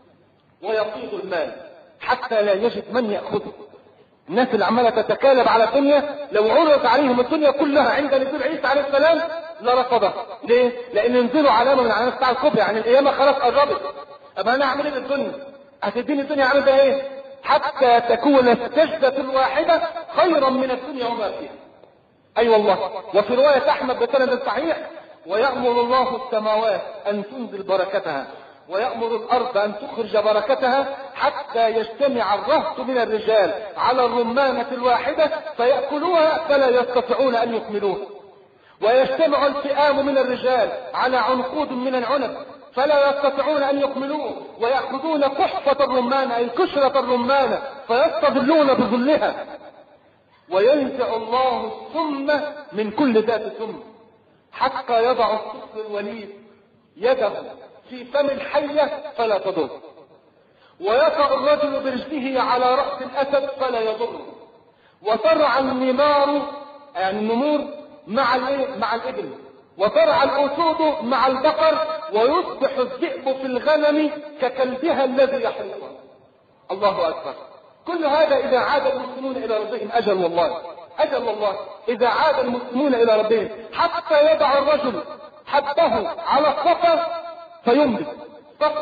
ويقيض المال حتى لا يجد من يأخذه. الناس اللي عماله تتكالب على الدنيا لو عرضت عليهم الدنيا كلها عند نزول عيسى عليه السلام لرفضها. ليه؟ لان نزلوا علامه من علامات الساعه الكبرى، يعني القيامه خلاص قربت. طب انا اعمل ايه بالدنيا؟ هتديني الدنيا عامل بها ايه؟ حتى تكون السجده الواحده خيرا من الدنيا وما فيها. أي أيوة والله. وفي رواية أحمد بسند صحيح: ويأمر الله السماوات أن تنزل بركتها ويأمر الأرض أن تخرج بركتها حتى يجتمع الرهط من الرجال على الرمانة الواحدة فيأكلوها فلا يستطيعون أن يكملوها، ويجتمع الفئام من الرجال على عنقود من العنب فلا يستطيعون أن يكملوه، ويأخذون قحفة الرمان أي كشرة الرمانة فيستظلون بظلها، وينزع الله السم من كل ذات سم حتى يضع الطفل الوليد يده في فم الحية فلا تضر، ويقع الرجل برجله على رأس الأسد فلا يضر، وترعى النمار يعني النمور مع مع الإبل، وترعى الأسود مع البقر، ويصبح الذئب في الغنم ككلبها الذي يحرقها. الله أكبر. كل هذا إذا عاد المسلمون إلى ربهم. أجل والله، أجل والله، إذا عاد المسلمون إلى ربهم حتى يضع الرجل حبه على الصفا فينبت صفا،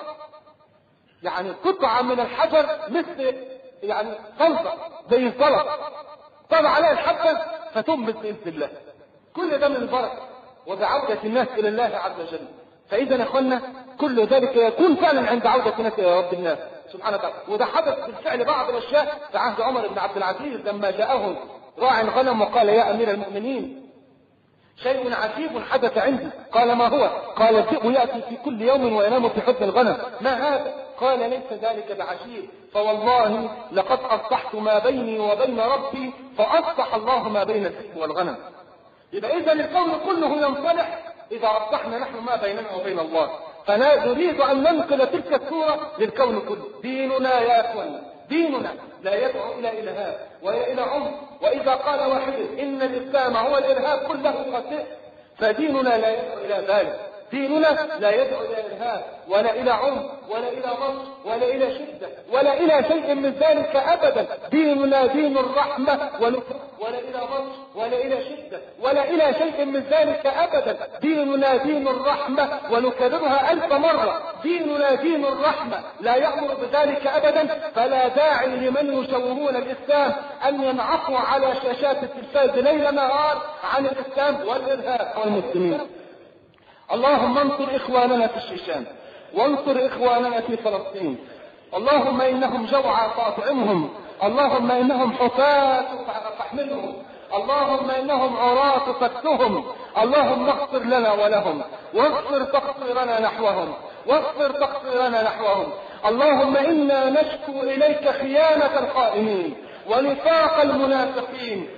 يعني قطعة من الحجر مثل يعني صلصة زي الزلط، طبع عليها الحبة فتنبت بإذن الله. كل ده من البركة وبعودة الناس إلى الله عز وجل. فإذا يا إخوانا كل ذلك يكون فعلا عند عودة الناس إلى رب الناس سبحانه وتعالى. وده حدث بالفعل بعض الأشياء في عهد عمر بن عبد العزيز لما جاءه راعي الغنم وقال: يا أمير المؤمنين شيء عجيب حدث عندي. قال: ما هو؟ قال: الذئب يأتي في كل يوم وينام في حضن الغنم. ما هذا؟ قال: ليس ذلك بعجيب، فوالله لقد أصلحت ما بيني وبين ربي فأصلح الله ما بين الذئب والغنم. يبقى إذا الكون كله ينصلح إذا أصلحنا نحن ما بيننا وبين الله. فلا نريد أن ننقل تلك الصورة للكون كله. ديننا يا أخوان، ديننا لا يدعو إلى إلهاب ولا إلى عنف. وإذا قال واحد إن الإسلام هو الإرهاب كله قد، فديننا لا يدعو إلى ذلك. ديننا لا يدعو إلى إرهاب ولا إلى عنف ولا إلى بطش ولا إلى شدة ولا إلى شيء من ذلك أبدا. ديننا دين الرحمة ولا إلى بطش ولا إلى شدة ولا إلى شيء من ذلك أبدا. ديننا دين الرحمة، ونكررها ألف مرة: ديننا دين الرحمة، لا يأمر بذلك أبدا. فلا داعي لمن يشوهون الإسلام أن ينعقوا على شاشات التلفاز ليل نهار عن الإسلام والإرهاب والمسلمين. اللهم انصر إخواننا في الشيشان، وانصر إخواننا في فلسطين. اللهم إنهم جوعى فأطعمهم، اللهم إنهم حفاة فاحملهم، اللهم إنهم عراة فاكسهم. اللهم اغفر لنا ولهم، واغفر تقصيرنا نحوهم، واغفر تقصيرنا نحوهم. اللهم إنا نشكو إليك خيانة الخائنين ونفاق المنافقين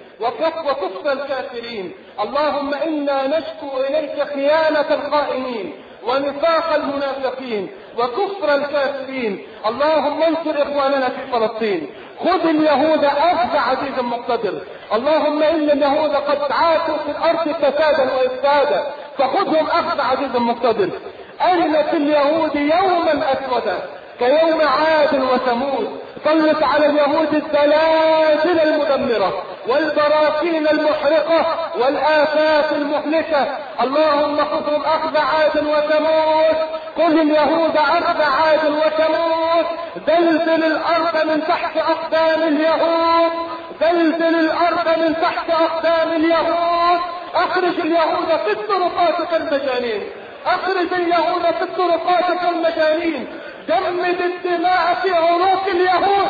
وكفر الكافرين. اللهم إنا نشكو إليك خيانة الخائنين ونفاق المنافقين وكفر الكافرين. اللهم انصر إخواننا في فلسطين. خذ اليهود أخذ عزيز مقتدر. اللهم إن اليهود قد عاشوا في الأرض فسادا وإفسادا، فخذهم أخذ عزيز مقتدر. أهلك اليهود يوما أسودا كيوم عاد وثمود. سلط على اليهود الزلازل المدمرة والبراكين المحرقة والآفات المهلكة. اللهم خذهم أخذ عاد وثمود. قل اليهود أخذ عاد وثمود. زلزل الأرض من تحت أقدام اليهود، زلزل الأرض من تحت أقدام اليهود. أخرج اليهود في الطرقات كالمجانين، أخرج اليهود في الطرقات كالمجانين. جمد الدماء في عروق اليهود،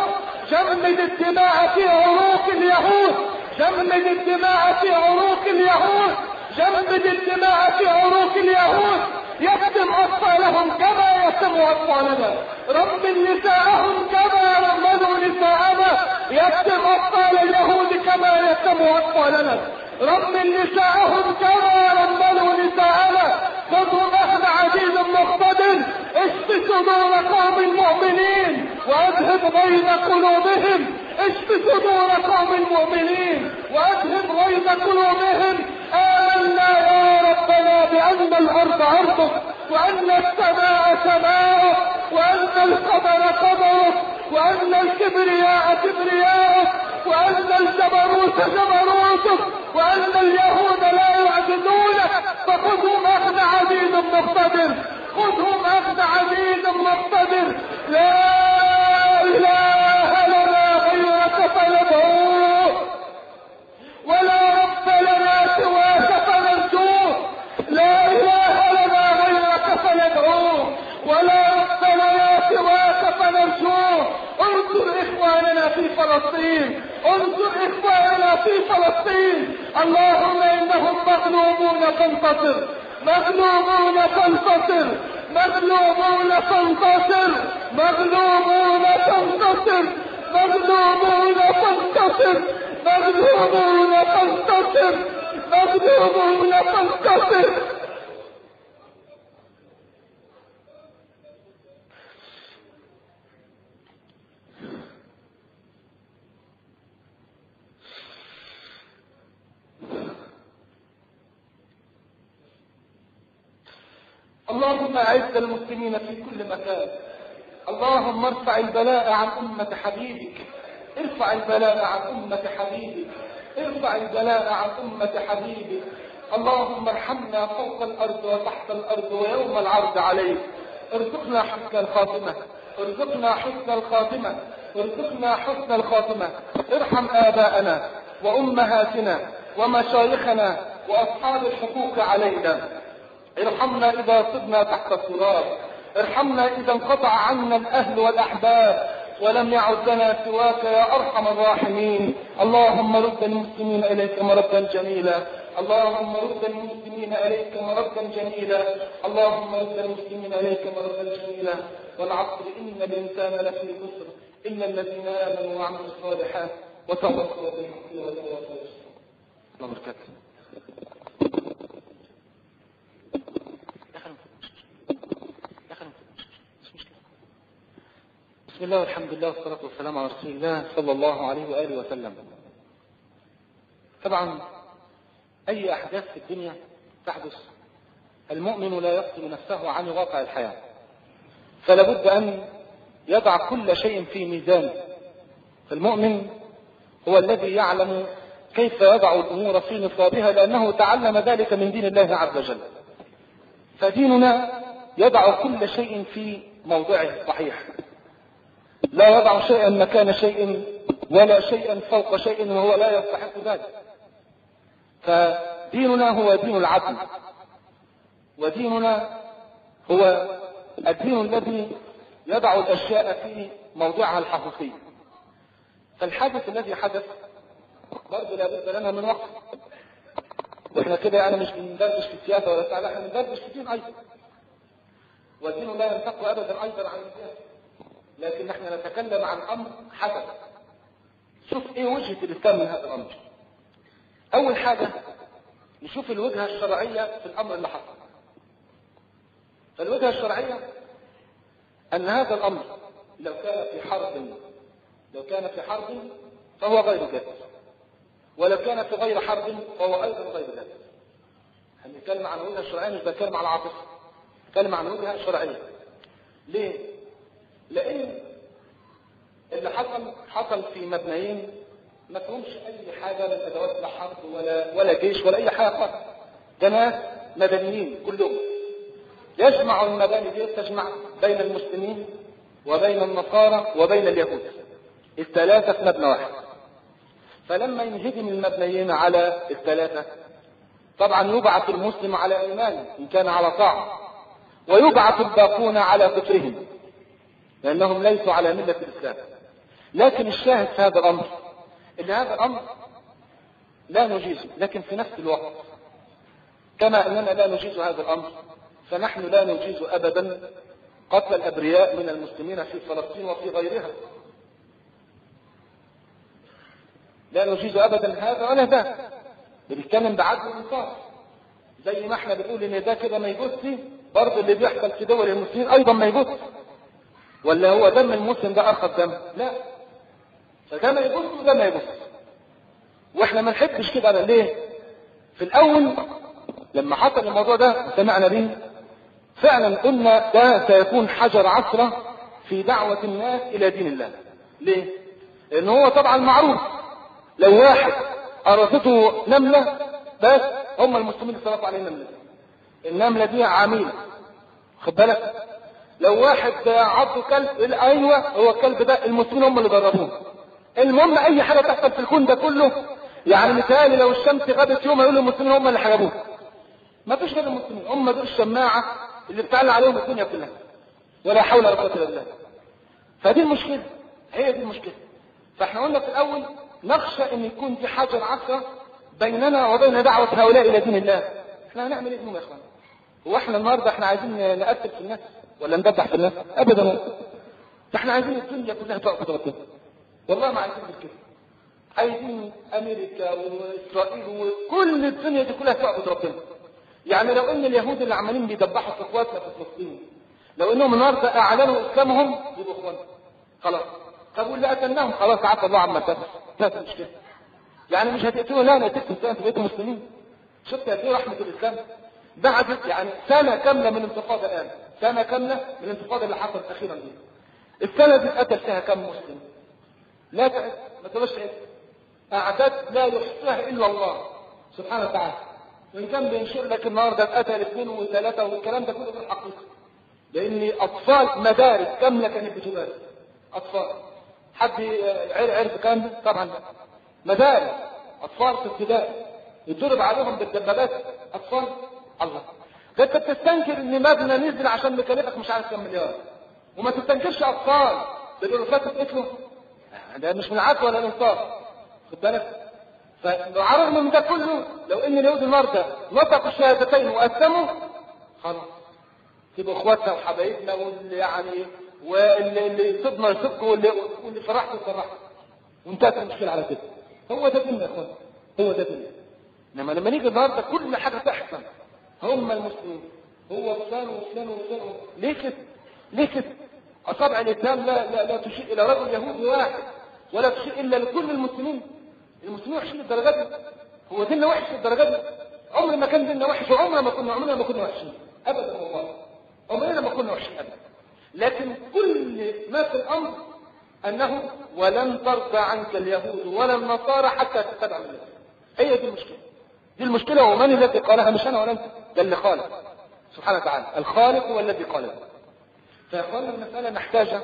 جمد الدماء في عروق اليهود، جمد الدماء في عروق اليهود، جمد الدماء في عروق اليهود. يكتم أطفالهم كما يكتم أطفالنا، رمل نساءهم كما رملوا نساءنا. يكتم أطفال اليهود كما يكتم أطفالنا، رمل نساءهم كما رملوا نساءنا. خذهم أخذ عزيز مقتدر. اشف صدور قوم المؤمنين واذهب غيظ قلوبهم، اشف صدور قوم المؤمنين واذهب غيظ قلوبهم. آمنا يا ربنا بأن الأرض أرضك، وأن السماء سماؤك، وأن القدر قدرك، وأن الكبرياء كبرياءك، وأن الجبروت جبروتك، وأن اليهود لا يعجزونك. فخذهم أخذ عزيز مقتدر، خذهم أخذ عزيز مقتدر. لا إله لنا غيرك فندعوه، ولا رب لنا في فلسطين، انصر إخواننا في فلسطين. اللهم إنهم مظلومون فانتصر، مظلومون فانتصر، مظلومون فانتصر، مظلومون فانتصر، مظلومون فانتصر، مظلومون فانتصر، مظلومون فانتصر. اللهم أعز المسلمين في كل مكان. اللهم ارفع البلاء عن أمة حبيبك، ارفع البلاء عن أمة حبيبك، ارفع البلاء عن أمة حبيبك. اللهم ارحمنا فوق الأرض وتحت الأرض ويوم العرض عليك. ارزقنا حسن الخاتمة، ارزقنا حسن الخاتمة، ارزقنا حسن الخاتمة. ارحم آباءنا وأمهاتنا ومشايخنا وأصحاب الحقوق علينا. ارحمنا إذا صرنا تحت التراب، ارحمنا إذا انقطع عنا الأهل والأحباب ولم يعد لنا سواك يا أرحم الراحمين. اللهم رد المسلمين إليك مردا جميلا، اللهم رد المسلمين إليك مردا جميلا، اللهم رد المسلمين إليك مردا جميلا. والعصر إن الإنسان لفي خسر إلا الذين آمنوا وعملوا الصالحات وتواصوا بالحق وتواصوا بالصبر. الله بركاته. بسم الله والحمد لله والصلاة والسلام على رسول الله صلى الله عليه وآله وسلم. طبعا أي أحداث في الدنيا تحدث المؤمن لا يفصل نفسه عن واقع الحياة، فلا بد أن يضع كل شيء في ميزانه. فالمؤمن هو الذي يعلم كيف يضع الأمور في نصابها، لأنه تعلم ذلك من دين الله عز وجل. فديننا يضع كل شيء في موضعه الصحيح، لا يضع شيئا مكان شيء ولا شيئا فوق شيء وهو لا يستحق ذلك. فديننا هو دين العدل، وديننا هو الدين الذي يضع الأشياء في موضعها الحقيقي. فالحدث الذي حدث برضه لا بد لنا من وقت، واحنا كده انا مش بندردش في السياسه ولا بتاع، احنا بندردش في الدين ايضا، والدين لا ينتقل ابدا ايضا عن السياسه، لكن نحن نتكلم عن امر حدث. شوف ايه وجهه الاسلام من هذا الامر. اول حاجه نشوف الوجهه الشرعيه في الامر اللي حصل. فالوجهه الشرعيه ان هذا الامر لو كان في حرب لو كان في حرب فهو غير جائز، ولو كان في غير حرب فهو ايضا غير جائز. هنتكلم عن الوجهه الشرعيه، مش بتكلم عن العاطفه، بتكلم عن الوجهه الشرعيه. ليه؟ لان اللي حصل حصل في مبنيين ما فيهمش اي حاجه من ادوات لا حرب ولا ولا جيش ولا اي حاجه خالص، ده ناس مدنيين كلهم. يجمع المباني دي تجمع بين المسلمين وبين النصارى وبين اليهود، الثلاثه في مبنى واحد. فلما ينهدم المبنيين على الثلاثه طبعا يبعث المسلم على ايمانه ان كان على طاعه، ويبعث الباقون على كفرهم لانهم ليسوا على مله الاسلام. لكن الشاهد في هذا الامر ان هذا الامر لا نجيزه، لكن في نفس الوقت كما اننا لا نجيز هذا الامر فنحن لا نجيز ابدا قتل الابرياء من المسلمين في فلسطين وفي غيرها. لا نجيز ابدا هذا ولا ذاك، بنتكلم بعدل وانصاف. زي ما احنا بنقول ان ده كده ما يجوزش، برضه اللي بيحصل في دول المسلمين ايضا ما يجوز. ولا هو دم المسلم ده ارخص دم؟ لا، فده ما يجوز وده ما يجوز، واحنا ما نحبش كده. ليه؟ في الاول لما حصل الموضوع ده سمعنا به فعلا قلنا ده سيكون حجر عثرة في دعوة الناس الى دين الله. ليه؟ لان هو طبعا معروف لو واحد قرصته نملة بس هم المسلمين اللي صرفوا عليه نملة، النملة دي عميلة، خد بالك. لو واحد عضه كلب، ايوه هو الكلب ده المسلمين هم اللي جربوه. المهم اي حاجة تحصل في الكون ده كله، يعني مثالي لو الشمس غابت يوم يقولوا المسلمين هم اللي حجبوه. ما فيش غير المسلمين، هم دول الشماعة اللي بتعلى عليهم الدنيا كلها، ولا حول ولا قوة الا بالله. فدي المشكلة، هي دي المشكلة. فاحنا قلنا في الاول نخشى ان يكون في حجر عثرة بيننا وبين دعوة هؤلاء الى دين الله. احنا هنعمل ايه يا اخوان؟ هو احنا النهارده احنا عايزين نقتل في الناس ولا ندبح في الناس؟ ابدا. احنا عايزين الدنيا كلها تعبد ربنا. والله ما عايزين كده. عايزين امريكا واسرائيل وكل الدنيا دي كلها تعبد ربنا. يعني لو ان اليهود اللي عمالين بيدبحوا في اخواتنا في فلسطين لو انهم النهارده اعلنوا اسلامهم يبقوا اخوان خلاص. طب واللي قتلناهم خلاص عفى الله عما سلف. انتهت المشكله. يعني مش هتقتلوا لا انا تقتلوا انتوا بقيتوا مسلمين. شفت قد ايه رحمه الاسلام؟ بعد يعني سنه كامله من الانتفاضه الان، سنه كامله من الانتفاضه اللي حصلت اخيرا دي. السنه دي اتقتل فيها كم مسلم؟ لا تعد ما تقولش ايه؟ اعداد لا يحصيها الا الله سبحانه وتعالى. وان كان بينشر لك النهارده اتقتل اثنين وثلاثه والكلام ده كله غير حقيقي. لان اطفال مدارس كامله كانت بتدرس. اطفال. حد عرف كام ده؟ طبعا لا. مدارس اطفال في ابتدائي يضرب عليهم بالدبابات اطفال. الله. ده انت بتستنكر ان مبنى نزل عشان مكلفك مش عارف كام مليار. وما تستنكرش اطفال بالالوفات تقتلوا. ده مش من العدل ولا الانصاف. خد بالك؟ فعلى الرغم من ده كله لو ان اليهود النهارده نطقوا الشهادتين واسلموا خلاص تبقوا اخواتنا وحبايبنا واللي يعني واللي اللي يصبنا يصبكوا واللي واللي فرحتوا فرحتوا وانتهت المشكله على كده. هو ده ديننا يا اخوان. هو ده ديننا. انما لما نيجي النهارده كل حاجه تحصل هم المسلمين هو فلان وفلان وفلان. ليه كده؟ ليه كده؟ اصابع الاسلام لا لا لا تشير الى رجل يهودي واحد ولا تشير الا لكل المسلمين. المسلمين وحشين الدرجات دي. هو ديننا وحش الدرجات دي؟ عمر ما كان ديننا وحش وعمرنا ما كنا عمرنا ما كنا وحشين ابدا والله. عمرنا ما كنا وحشين ابدا. لكن كل ما في الامر انه ولن ترضى عنك اليهود ولا النصارى حتى تتبع ملتهم. هي دي المشكله. دي المشكله. ومن الذي قالها؟ مش انا ولا انت، ده اللي خالق سبحانه وتعالى. الخالق هو الذي قالها. فيا اخوانا المساله محتاجه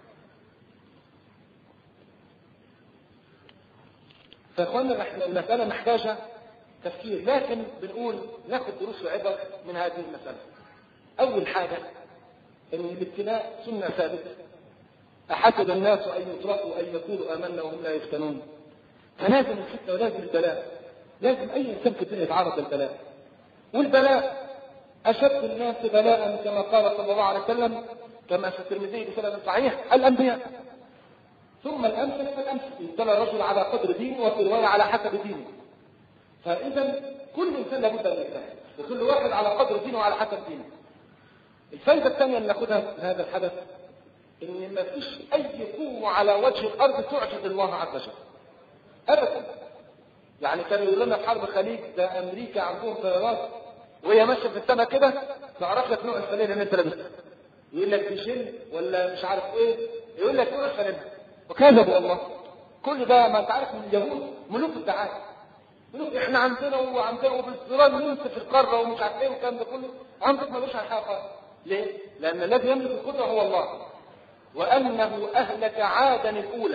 فاخوانا المسألة محتاجة تفكير. لكن بنقول ناخد دروس وعبر من هذه المسألة. أول حاجة أن الابتلاء سنة ثابتة. أحسب الناس أن يتركوا أن يقولوا آمنا وهم لا يفتنون. فلازم الفتنة ولازم البلاء. لازم أي إنسان في الدنيا يتعرض للبلاء. والبلاء أشد الناس بلاء كما قال صلى الله عليه وسلم كما في الترمذي بسند صحيح الأنبياء. ثم الأمثل فالأمثل يبتلى الرجل على قدر دينه وفي رواية على حسب دينه. فإذا كل إنسان لابد أن يجتهد وكل واحد على قدر دينه وعلى حسب دينه. الفائدة الثانية اللي ناخدها من هذا الحدث إن ما فيش أي قوة على وجه الأرض تعجز الله عز وجل أبدا. يعني كانوا يقولوا لنا في حرب الخليج ده أمريكا عندهم طيارات وهي ماشية في السماء كده تعرف لك نوع الفلين اللي أنت لابسها. يقول لك بيشن ولا مش عارف إيه يقول لك نوع الفلين. وكذبوا والله. كل ده ما انت عارف من اليهود ملوك الدعاء. ملوك احنا عندنا وعندنا وبالزرار ننسف القاره ومش عارف ايه والكلام ده كله. عندك ملوش على الحقيقه خالص. ليه؟ لان الذي يملك القدره هو الله. وانه اهلك عادا الاولى.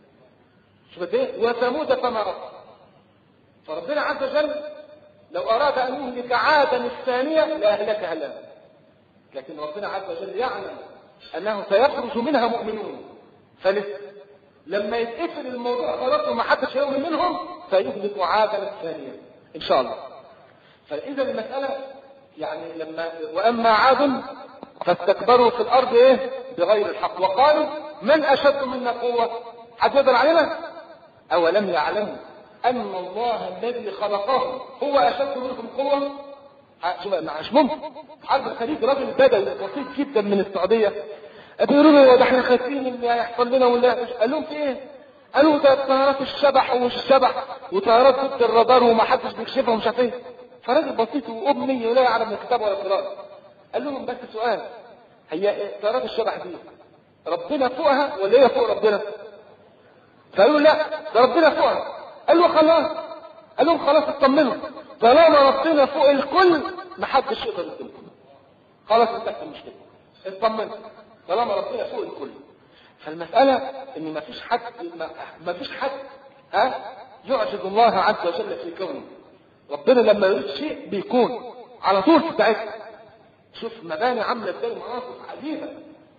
شوف ايه؟ وثمود فما ابقى. فربنا عز وجل لو اراد ان يهلك عادا الثانيه لاهلكها الان. لكن ربنا عز وجل يعلم انه سيخرج منها مؤمنون. فلسه لما يتقفل الموضوع خلاص وما حدش يؤمن منهم فيهلك عادا الثانيه ان شاء الله. فاذا المساله يعني لما واما عاد فاستكبروا في الارض ايه بغير الحق وقالوا من اشد منا قوه. حد يقدر علينا؟ اولم يعلموا ان الله الذي خلقهم هو اشد منكم قوه. شوف مش ممكن. حرب الخليج راجل بدوي بسيط جدا من السعوديه بيقولوا له ده احنا خايفين اللي هيحصل لنا ولا قال لهم في ايه؟ قالوا ده طيارات الشبح ومش الشبح وطيارات ضد الرادار وما حدش بيكشفها ومش عارف ايه. فراجل بسيط وامني ولا يعلم الكتاب ولا القراءه. قال لهم بس سؤال هي طيارات الشبح دي ربنا فوقها ولا هي فوق ربنا؟ فقالوا لا ده ربنا فوقها. قال له خلاص. قال لهم خلاص اطمنوا طالما ربنا فوق الكل ما حدش يقدر يطمن. خلاص انتهت المشكله. اطمنوا طالما ربنا فوق الكل. فالمسألة ان ما فيش حد ما فيش حد ها يعجز الله عز وجل في كونه. ربنا لما يريد شيء بيكون على طول في ساعتها. شوف مباني عامله ازاي مناطق عجيبه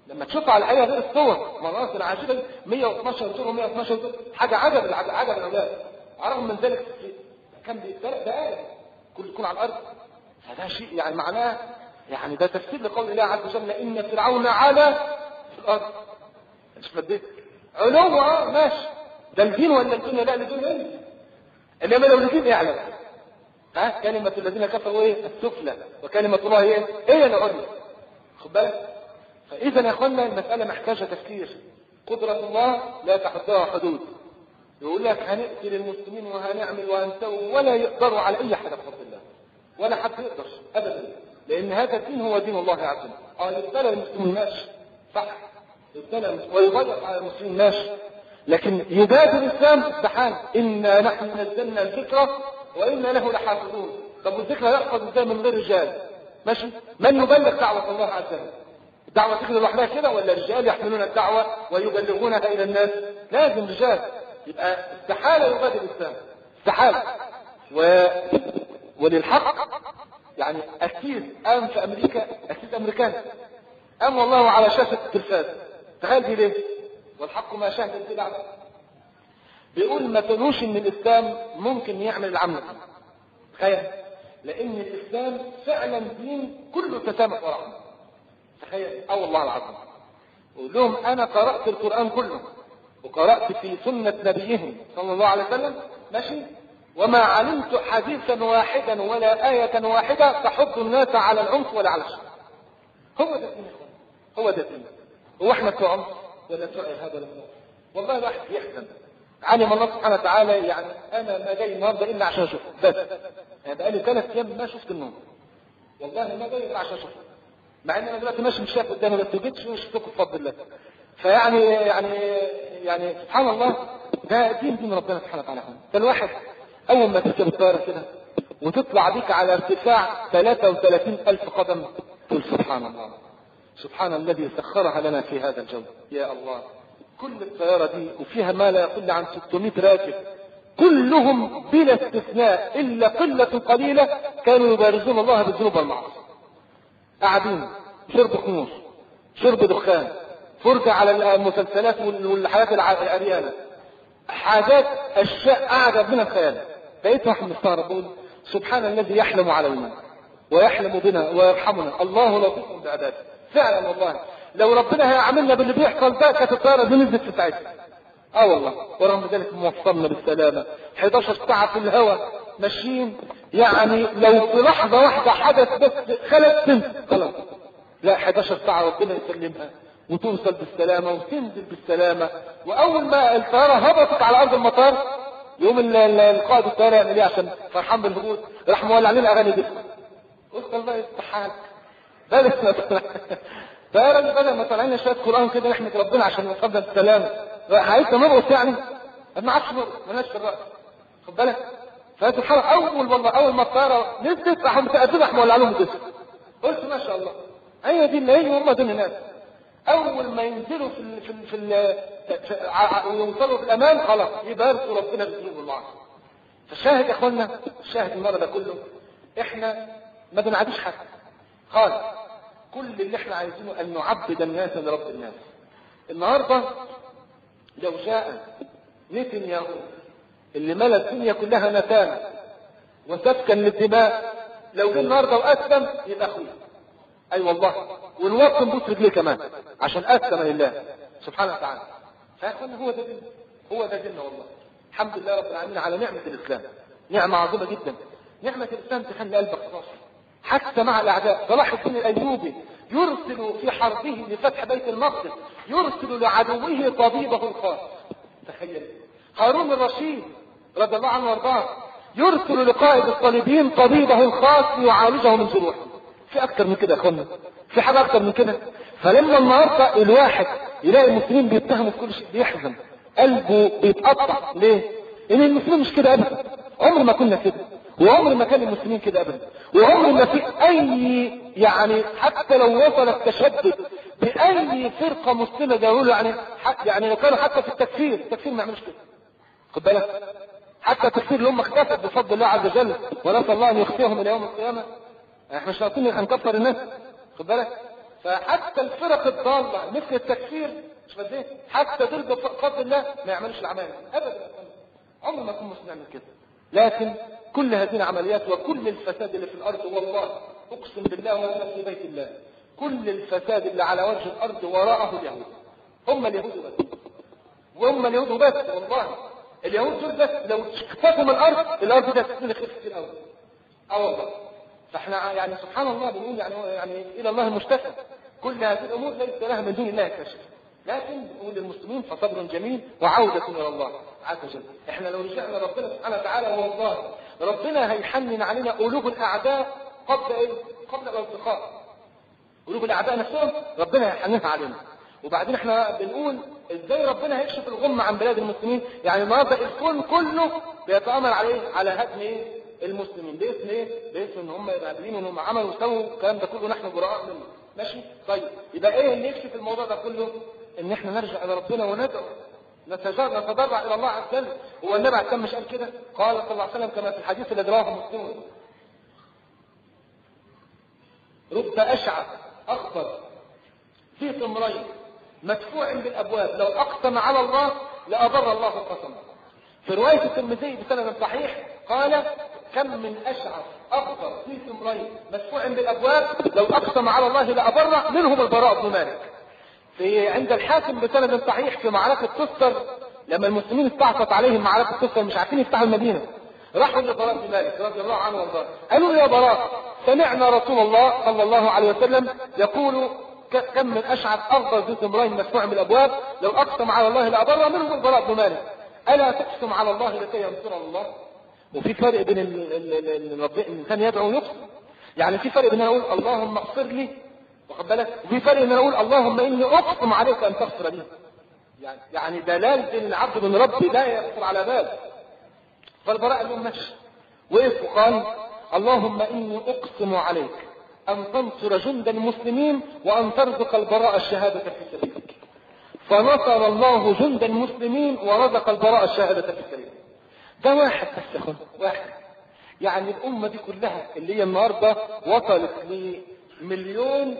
لما تشوف على الحقيقه غير الصور، مناظر العجيبه مية واثناشر صوره مية واثناشر صوره، حاجه عجب العجب عجب الاولاد. رغم من ذلك كان بيتسرق دقائق كل يكون على الارض. فده شيء يعني معناه يعني ده تفسير لقول الله عز وجل ان فرعون علا في الارض. مش بديت علو اه ماشي، ده الدين ولا الدنيا؟ لا الدين ايه؟ انما لو الدين يعلم ها كلمه الذين كفروا ايه؟ السفلى، وكلمه الله ايه؟ ايه العليا. خد بالك. فاذا يا اخوانا المساله محتاجه تفكير. قدره الله لا تحدها حدود. يقول لك هنقتل المسلمين وهنعمل وهنسوي، ولا يقدروا على اي حاجه بفضل الله، ولا حد يقدر ابدا، لان هذا الدين هو دين الله عز وجل. اه يبتلى المسلمين ماشي صح، يبتلى ويضيق على المسلمين ماشي، لكن يبادر الاسلام استحال. انا نحن نزلنا الذكر وانا له لحافظون. طب والذكر يحفظ ازاي من غير رجال؟ ماشي. من يبلغ دعوه الله عز وجل؟ الدعوه تكذب لوحدها كده ولا رجال يحملون الدعوه ويبلغونها الى الناس؟ لازم رجال. يبقى استحاله يبادر الاسلام، استحاله. و... وللحق يعني اكيد قام في امريكا، اكيد امريكان قام والله على شاشه التلفاز. تخيل دي ليه؟ والحق ما شاهد البدع. بيقول ما تقولوش ان الاسلام ممكن يعمل العمل. تخيل، لان الاسلام فعلا دين كله تسامح ورحمه. تخيل. اه والله العظيم. قول لهم انا قرات القران كله وقرات في سنه نبيهم صلى الله عليه وسلم ماشي، وما علمت حديثا واحدا ولا آية واحدة تحض الناس على العنف ولا على الشر. هو ده الدين، هو ده الدين. هو احنا بتوع عنف ولا بتوع ارهاب ولا بتوع؟ والله الواحد يحزن. علم الله سبحانه وتعالى يعني انا ما جاي النهارده الا عشان اشوف بس. يعني بقالي ثلاث ايام ما شفت النوم. والله ما جاي الا عشان اشوف. مع ان انا دلوقتي ماشي مش شايف قدامي، بس جيت شفتكم بفضل الله. فيعني يعني يعني سبحان الله، ده دين دين ربنا سبحانه وتعالى. فالواحد اول ما تركب الطياره كده وتطلع بيك على ارتفاع ثلاثة وثلاثين الف قدم تقول سبحان الله، سبحان الذي سخرها لنا في هذا الجو. يا الله، كل الطياره دي وفيها ما لا يقل عن ستمائة راكب، كلهم بلا استثناء الا قله قليله كانوا يبارزون الله بالذنوب والمعاصي. قاعدين شرب خمور، شرب دخان، فرجة على المسلسلات والحياة العريانة، حاجات اشياء اعجب من الخيال. بقيت واحد مستغرب بقول سبحان الذي يحلم علينا ويحلم بنا ويرحمنا، الله لطيف بعباده. فعلا والله لو ربنا هيعملنا باللي بيحصل ده كانت الطياره دي نزلت في ساعتها. اه والله. ورغم ذلك موصلنا بالسلامه احداشر ساعه في الهواء ماشيين. يعني لو في لحظه واحده حدث بس خلت سنت خلاص، لا احداشر ساعه ربنا يسلمها وتوصل بالسلامه وتنزل بالسلامه. واول ما الطياره هبطت على ارض المطار يوم القائد الطياره يعمل ايه عشان فرحان بالهبوط؟ راح مولع علينا اغاني دي. قلت الله يستحال بلاش فقال بدل ما طلعنا شويه قران كده نحمد ربنا عشان نوصلنا بالسلامه، عايزنا نرقص يعني؟ ما عادش نرقص، مالناش في الرقص. خد بالك. فسبحان الله اول والله اول ما الطياره نزلت راحوا متأذين راح مولع لهم الجسم. قلت ما شاء الله، هي دي اللي هي هم دول الناس. اول ما ينزلوا في ال في ال في, ال في ويوصلوا في الامان خلاص يباركوا ربنا بالذنوب والمعاصي. فالشاهد يا اخوانا، الشاهد المره ده كله احنا ما بنعاديش حد خالص. كل اللي احنا عايزينه ان نعبد الناس لرب الناس. النهارده لو جاء نتنياهو اللي ملا الدنيا كلها نتانه وسفكا للدماء، لو جه النهارده واسلم يبقى اخويا. اي أيوة والله. ونوطن بوس رجليه كمان عشان اسلم لله سبحانه وتعالى. فيا اخوانا هو ده دين، هو ده ديننا والله. الحمد لله رب العالمين على نعمه الاسلام، نعمه عظيمه جدا. نعمه الاسلام تخلي قلبك صافي حتى مع الاعداء. صلاح الدين الايوبي يرسل في حربه لفتح بيت المقدس يرسل لعدوه طبيبه الخاص. تخيل. هارون الرشيد رضي الله عنه وارضاه يرسل لقائد الصليبيين طبيبه الخاص ليعالجه من جروحه. في اكتر من كده يا اخوانا؟ في حاجه اكتر من كده؟ فلما النهارده الواحد يلاقي المسلمين بيتهموا في كل شيء بيحزن، قلبه بيتقطع. ليه؟ ان المسلمين مش كده ابدا، عمر ما كنا كده، وعمر ما كان المسلمين كده ابدا، وعمر ما في اي يعني حتى لو وصل التشدد باي فرقه مسلمه جاوا يعني يعني لو كانوا حتى في التكفير، التكفير ما يعملوش كده. خد بالك. حتى التكفير اللي هم اختفت بفضل الله عز وجل، ونسال الله ان يخفيهم الى يوم القيامه. احنا مش ناقصين هنكفر الناس. خد بالك. فحتى الفرق الضالة مثل التكفير مش فاهم حتى دول بفضل الله ما يعملوش العمل ابدا. عمر ما كنا مسلمين نعمل كده. لكن كل هذه العمليات وكل الفساد اللي في الارض والله اقسم بالله وانا في بيت الله كل الفساد اللي على وجه الارض وراءه اليهود. هم اليهود بس وهم اليهود بس والله. اليهود دول بس لو اختفوا من الارض الارض دي هتكون خفت كتير قوي. اه والله. فاحنا يعني سبحان الله بنقول يعني يعني الى الله المشتكى. كل هذه الامور ليس لها من دون الله كشف. لكن نقول للمسلمين فصبر جميل وعودة الى الله عز وجل. احنا لو رجعنا ربنا سبحانه وتعالى والله ربنا هيحنن علينا قلوب الاعداء قبل ايه؟ قبل الالتقاء. قلوب الاعداء نفسهم ربنا هيحننها علينا. وبعدين احنا بنقول ازاي ربنا هيكشف الغمة عن بلاد المسلمين. يعني النهارده الكون كله بيتآمر عليه على هدم ايه؟ المسلمين. باسم ايه؟ باسم ان هم قابلين ان هم عملوا وسووا الكلام ده كله نحن براء منه. ماشي؟ طيب يبقى ايه اللي يكشف الموضوع ده كله؟ ان احنا نرجع الى ربنا وندعو نتضرع الى الله عز وجل. هو النبي عليه السلام مش قال كده؟ قال صلى الله عليه وسلم كما في الحديث الذي رواه مسلم رب اشعث اخضر في ثمرين مدفوع بالابواب لو اقسم على الله لأبر الله قسمه. في روايه الترمذي بسند صحيح قال كم من اشعث اخضر في ثمرين مدفوع بالابواب لو اقسم على الله لأبر منهم البراء بن مالك. في عند الحاكم بسند صحيح في معركه تستر لما المسلمين استعصت عليهم معركه تستر مش عارفين يفتحوا المدينه راحوا للبراء بن مالك رضي الله عنه وارضاه قالوا يا براء سمعنا رسول الله صلى الله عليه وسلم يقول كم من اشعث اخضر ذي ثمرين مدفوع بالابواب لو اقسم على الله لأبر منهم البراء بن مالك. الا تقسم على الله لكي ينصر الله؟ وفي فرق بين الانسان يدعو ويقسم. يعني في فرق بين انا اقول اللهم اغفر لي واخد بالك وفي فرق بين انا اقول اللهم اني اقسم عليك ان تغفر لي. يعني يعني دلال بين العبد من ربي لا يغفر على بال. فالبراء قال لهم ماشي وقف وقال اللهم اني اقسم عليك ان تنصر جند المسلمين وان ترزق البراء الشهاده في سبيلك. فنصر الله جند المسلمين ورزق البراء الشهاده في سبيلك. ده واحد بس يا اخوان واحد. يعني الامه دي كلها اللي هي النهارده وصلت لمليون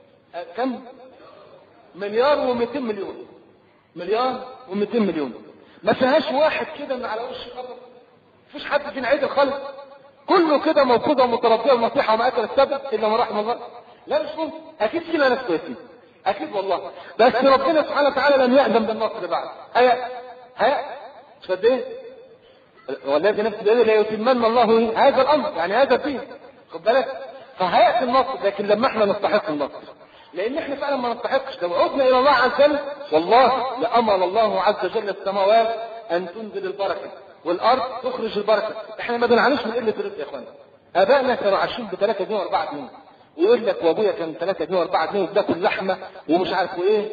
كم؟ مليار ومئتين مليون. مليار ومئتين مليون. ما فيهاش واحد كده من على وش الارض. مفيش حد في عدل خالص. كله كده موقوده ومتربيه ونصيحه ومأكل السبب الا ما رحم الله. لا مش ممكن. اكيد فينا ناس كويسين. اكيد والله. بس ربنا سبحانه وتعالى لم يأذن بالنصر بعد. هيا هيا مش قد ايه؟ والذي نفس بيده لا يتمنى الله هذا الامر يعني هذا الدين. خد بالك؟ فهيأتي النصر لكن لما احنا نستحق النصر. لان احنا فعلا ما نستحقش. لو عدنا الى الله عز وجل والله لامر الله عز وجل السماوات ان تنزل البركه والارض تخرج البركه. احنا ما بنعانيش من قله الرزق يا اخوانا. ابائنا كانوا عايشين ب ثلاثة جنيه واربعة جنيه ويقول لك وابويا كان ثلاثة جنيه واربعة جنيه وبناكل لحمه ومش عارف ايه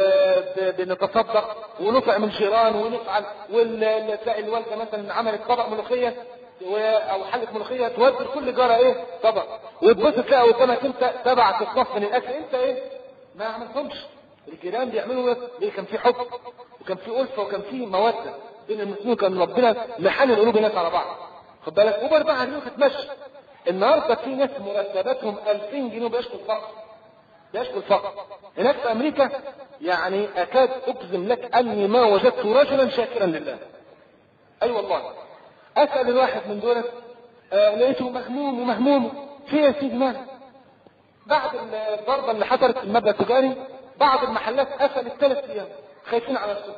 وبنتصدق ونطعم من جيران ونفعل وتلاقي الوالده مثلا عملت طبق ملوخيه او حله ملوخيه تودي لكل جاره ايه طبق وتبص تلاقي قدامك انت سبع اصناف من الاكل انت ايه ما عملتهمش. الجيران بيعملوا ايه؟ كان في حب وكان في الفه وكان في موده بين المسلمين. كان ربنا محل قلوب الناس على بعض. خد بالك وبربعها جنيه هتمشي. النهارده في ناس مرتباتهم ألفين جنيه بيشكوا الفقر. بيشكوا الفقر. هناك في امريكا يعني اكاد اجزم لك اني ما وجدت رجلا شاكرا لله. اي أيوة والله. اسال الواحد من دول آه لقيته مهموم ومهموم في يا سيدي مالك. بعد الضربه اللي حصلت في المبنى التجاري بعض المحلات قفلت ثلاث ايام خايفين على السوق.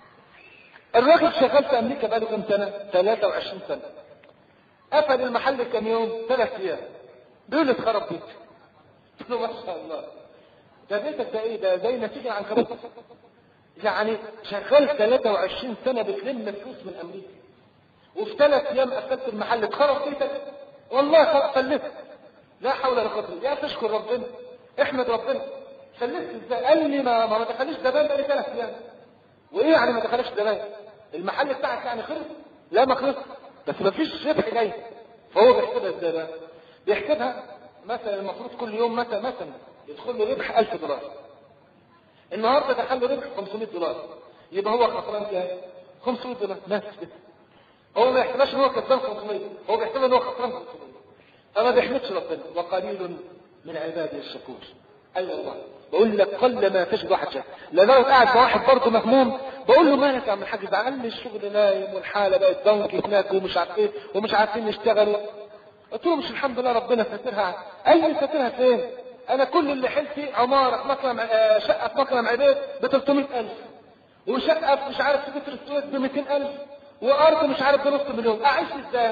الراجل شغال في امريكا بقاله كم سنه؟ ثلاثة وعشرين سنه. قفل المحل كم يوم؟ ثلاث ايام. بيقول لي اتخرب بيتي. قلت له ما شاء الله. ده بيتك ده ايه؟ ده زي نسيج العنكبوت. يعني شغال ثلاثة وعشرين سنه بتلم فلوس من امريكا. وفي ثلاث ايام قفلت المحل اتخرب بيتك؟ والله فلست. لا حول ولا قوه الا بالله. يا تشكر ربنا. احمد ربنا. فلست ازاي؟ قال لي ما ما دخليش زبائن بقالي ثلاث ايام. وايه يعني ما دخلش زبائن؟ المحل بتاعك يعني خلص؟ لا ما خلص. بس ما فيش ربح جاي. فهو بيحسبها ازاي بقى؟ بيحسبها مثلا المفروض كل يوم مثلا مثلا يدخل له ربح ألف دولار. النهارده دخل له ربح خمسمائة دولار. يبقى هو خسران كام؟ خمسمائة دولار. بس كده. هو ما يحسبش ان هو كسبان خمسمائة. هو بيحسبها ان هو خسران خمسمائة. فما بيحمدش ربنا. وقليل من عبادي الشكور. ايوه والله بقول لك قل ما تجد واحد شاف. لا لو قاعد مع واحد برضه مهموم بقول له مالك يا عم الحاج ده؟ قال لي الشغل نايم والحاله بقت ضنك هناك ومش عارف ايه ومش عارفين نشتغل. قلت له مش الحمد لله ربنا ساترها. اي ساترها فين؟ انا كل اللي حلتي عماره مكرم آه شقه في مكرم عبيد ب ثلاثمائة ألف وشقه في مش عارف في بتر السويس ب مئتين ألف وارض مش عارف بنص مليون. اعيش ازاي؟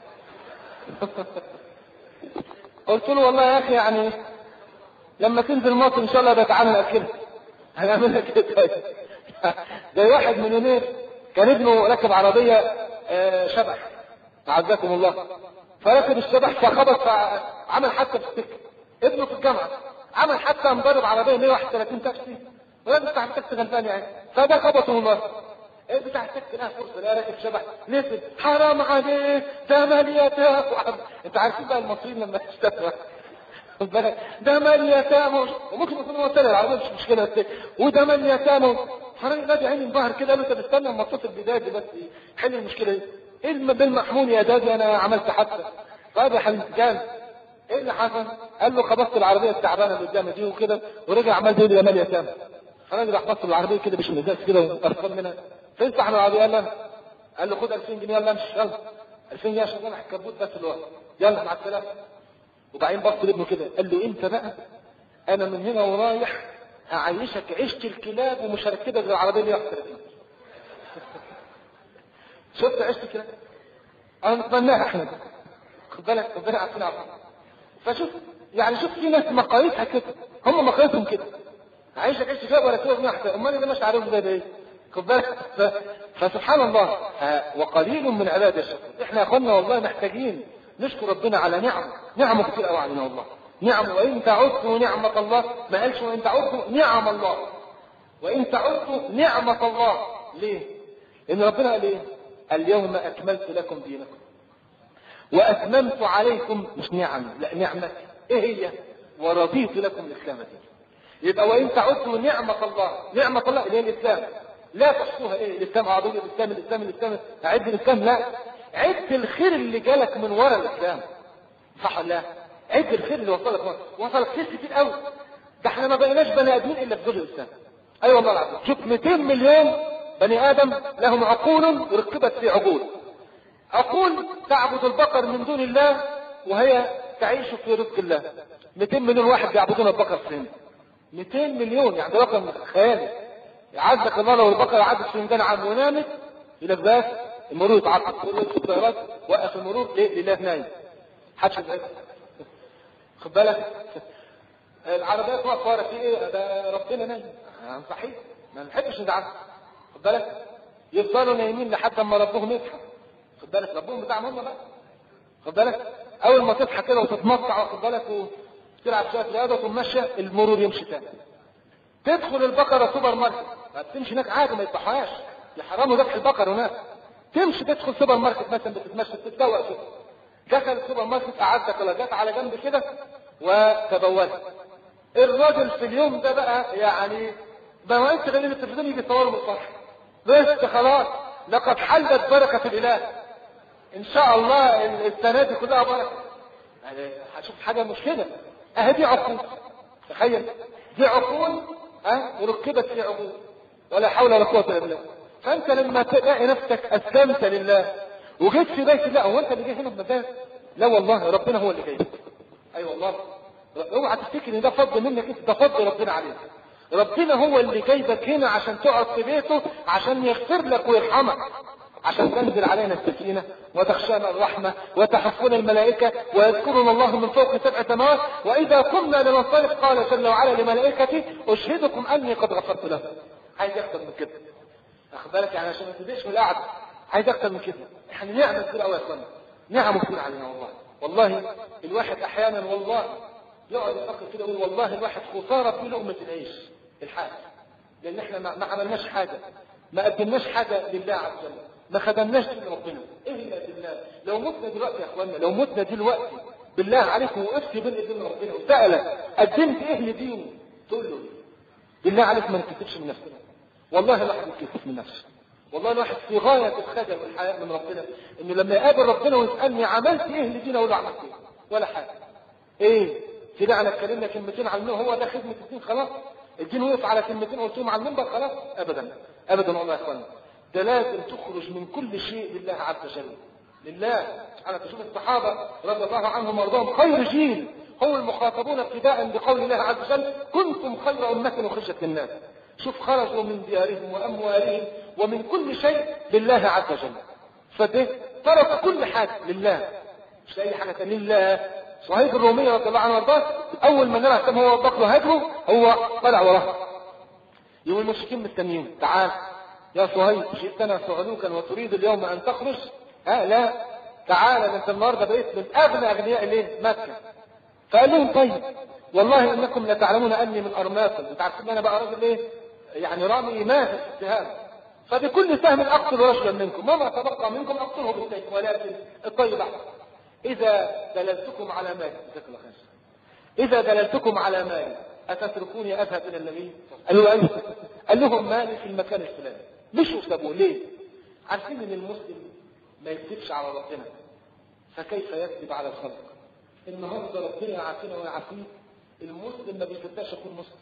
قلت له والله يا اخي يعني لما تنزل مصر ان شاء الله بتعامل اكلها هنعملها كده. زي واحد من يومين كان ابنه راكب عربيه آه شبح عزكم الله، فركب الشبح فخبط فعمل حادثه في السكه. ابنه في الجامعه عمل حادثه مضرب عربيه مئة وواحد وثلاثين تاكسي والراجل بتاع التاكسي غلبان يعني فده خبطه من مره. ايه بتاع التاكسي لها فرصه لا راكب شبح نزل حرام عليك ده ماليتك. انت عارفين بقى المصريين لما يشتكوا ده مال يتامى وممكن يكون هو سنة العربية مش مشكلة وده مال يتامى. فراجل نادي عيني انبهر كده قال له انت بتستنى اما اتصل بدادي بس حل المشكلة دي. ايه بالمحمول يا دادي انا عملت حادثة. طيب يا حبيبي جان ايه اللي حصل؟ قال له خبطت العربية التعبانة اللي قدامي دي وكده ورجع عمال يقول لي يا مال يتامى. فالراجل راح بص العربية كده مش مزاج كده وقرفان منها. فين صاحب العربية؟ قال له قال له خد ألفين جنيه يلا امشي يلا ألفين جنيه عشان انا الكبوت بس الوقت يلا مع السلامة. وبعدين بص لابنه كده قال له انت بقى انا من هنا ورايح هعيشك عيشة الكلاب ومش هركبك غير العربيه اللي واحد وثلاثين. شفت عيشة الكلاب؟ انا نتمناها احنا خد بالك ربنا عارفين عارفين. فشوف يعني شوف في ناس مقاييسها كده هم مقاييسهم كده عايشك عيشة الكلاب ولا كده احسن امال اللي مش عارف زي ده ايه خد بالك. ف... فسبحان الله وقليل من عباد الشكر. احنا يا اخوانا والله محتاجين نشكر ربنا على نعم نعمه كتير قوي علينا والله نعم. وان تعدوا نعمه الله ما قالش وان تعدوا نعم الله وان تعدوا نعمه الله. ليه؟ لان ربنا قال ايه؟ اليوم اكملت لكم دينكم واتممت عليكم مش نعم لا نعمه ايه هي؟ ورضيت لكم الاسلام دينا. يبقى وان تعدوا نعمه الله نعمه الله اللي هي الاسلام لا تحصوها. ايه الاسلام؟ اعضوا الاسلام الاسلام الاسلام اعد الاسلام لا عد الخير اللي جالك من وراء الاسلام صح ولا لا؟ عد الخير اللي وصلك وصلك خير كتير قوي. ده احنا ما بقيناش بني ادمين الا في ظل الاسلام. اي أيوة والله العظيم شوف مئتين مليون بني ادم لهم عقول ركبت في عقول. عقول تعبد البقر من دون الله وهي تعيش في رزق الله. مئتين مليون واحد بيعبدون البقر في الهند. مئتين مليون يعني رقم خيالي. عزك الله لو البقره عدت في ميدان عام ونامت يقول لك بس المرور يتعطل كل الطيارات وقف المرور ليه؟ لله نايم حدش يزعل خد بالك. العربيات واقفه ورا في ايه؟ ده ربنا نايم صحيح ما نحبش نزعل خد بالك. يفضلوا نايمين لحد اما ربهم يصحى خد بالك. ربهم بتاعهم هم بقى خد بالك. اول ما تصحى كده وتتمطع خد بالك وتلعب شويه رياضه وتمشي المرور يمشي تاني. تدخل البقره سوبر ماركت تمشي هناك عادي ما يفتحوهاش يحرموا ذبح البقر هناك. تمشي تدخل سوبر ماركت مثلا بتتمشى تتسوق كده دخل السوبر ماركت قعدت كده جت على جنب كده وتبولت. الراجل في اليوم ده بقى يعني ما وقتش غير التلفزيون يجي يصور من الصبح بس خلاص لقد حلت بركه الاله ان شاء الله السنه دي كلها بركه. يعني هشوف حاجه مش كده اهي دي عقول تخيل دي عقول ها وركبت في عقول ولا حول ولا قوه الا بالله. فانت لما تلاقي نفسك اسلمت لله وجيت في بيت الله هو انت اللي جاي هنا بمزاج؟ لا والله ربنا هو اللي جاي. اي أيوة والله اوعى تفتكر ان ده فضل منك انت ده فضل ربنا عليك. ربنا هو اللي جايبك هنا عشان تقعد في بيته عشان يغفر لك ويرحمك عشان تنزل علينا السكينه وتخشانا الرحمه وتحفنا الملائكه ويذكرنا الله من فوق سبع سماوات واذا كنا لننصرف قال جل وعلا لملائكته اشهدكم اني قد غفرت لهم. عايز اكتر من كده اخد بالك يعني عشان ما تزهقش من القعده عايز اكتر من كده. احنا نعمه كتير قوي يا اخوانا نعم كتير علينا والله. والله الواحد احيانا والله يقعد يفكر كده يقول والله الواحد خساره في لقمه العيش الحال لان احنا ما عملناش حاجه ما قدمناش حاجه لله عز وجل ما خدمناش لربنا. ايه اللي قدمناه؟ لو متنا دلوقتي يا اخوانا لو متنا دلوقتي بالله عليكم وقفت بين ايدين ربنا وسالك قدمت ايه لدينه تقول له بالله عليك ما نتكسفش من نفسنا. والله الواحد يتكسف من نفسه. والله الواحد في غايه الخجل والحياء من ربنا انه لما يقابل ربنا ويسالني عملت ايه لدينا ولا عملت ايه ولا حاجه. ايه كده انا اتكلمنا كلمتين على النور هو ده خدمه الدين خلاص؟ الدين وقف على كلمتين قلتهم على المنبر خلاص؟ ابدا ابدا والله يا اخوانا، ده لازم تخرج من كل شيء لله عز وجل، لله. انا تشوف الصحابه رضي الله عنهم وارضاهم خير جيل هم المخاطبون ابتداء بقول الله عز وجل كنتم خير امه اخرجت للناس. شوف خرجوا من ديارهم واموالهم ومن كل شيء لله عز وجل، فده ترك كل حاجه لله، مش اي حاجه ثانيه لله. صهيب الرومي رضي الله عنه وارضاه اول ما نرى كم هو بكر هاجره هو طلع وراه، يوم المشركين مستنيين تعال يا صهيب جئتنا صعلوكا وتريد اليوم ان تخرج؟ ها لا تعال انت النهارده بقيت من اغنى اغنياء الايه؟ مكه. فقال لهم طيب والله انكم لتعلمون اني من ارماكم، انتوا عارفين انا بقى راجل ايه؟ يعني رامي ماهر في السهام، فبكل سهم اقتل رجلا منكم وما تبقى منكم اقتله بالسيف، ولكن الطيب احسن. اذا دللتكم على مالي جزاك الله خير، اذا دللتكم على مالي اتتركوني اذهب الى النبي؟ قالوا ايوه. قال لهم مالي في المكان الفلاني، مشوا سابوه ليه؟ عارفين ان المسلم ما يكذبش على ربنا، فكيف يكذب على الخلق؟ النهارده ربنا يعافينا ويعافيك، المسلم ما بيصدقش يكون مسلم،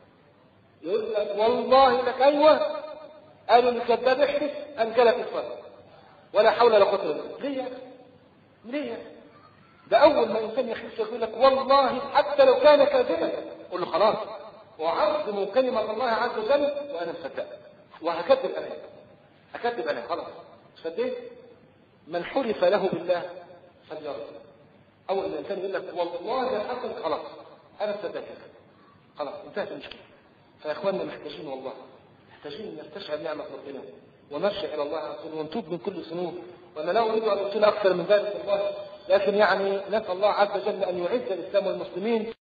يقول لك والله لك ايوه قالوا الكذاب احرف انجلك الفرق ولا حول ولا قوه الا بالله. ليه يا اخي؟ ليه يا اخي؟ ده اول ما انسان يخش يقول لك والله حتى لو كان كاذبا قول له خلاص وعظم كلمه الله عز وجل وانا مصدقك وهكذب انا هكذب انا خلاص صدقت. من حرف له بالله فليرضى. اول ما الانسان يقول لك والله ده حصل خلاص انا مصدقك خلاص انتهت المشكله. فيا اخواننا محتاجين والله محتاجين نستشعر نعمه ربنا ونرجع الى الله عز وجل ونتوب من كل ذنوب. وانا لا اريد ان اطيل اكثر من ذلك والله، لكن يعني نسال الله عز وجل ان يعز الاسلام والمسلمين.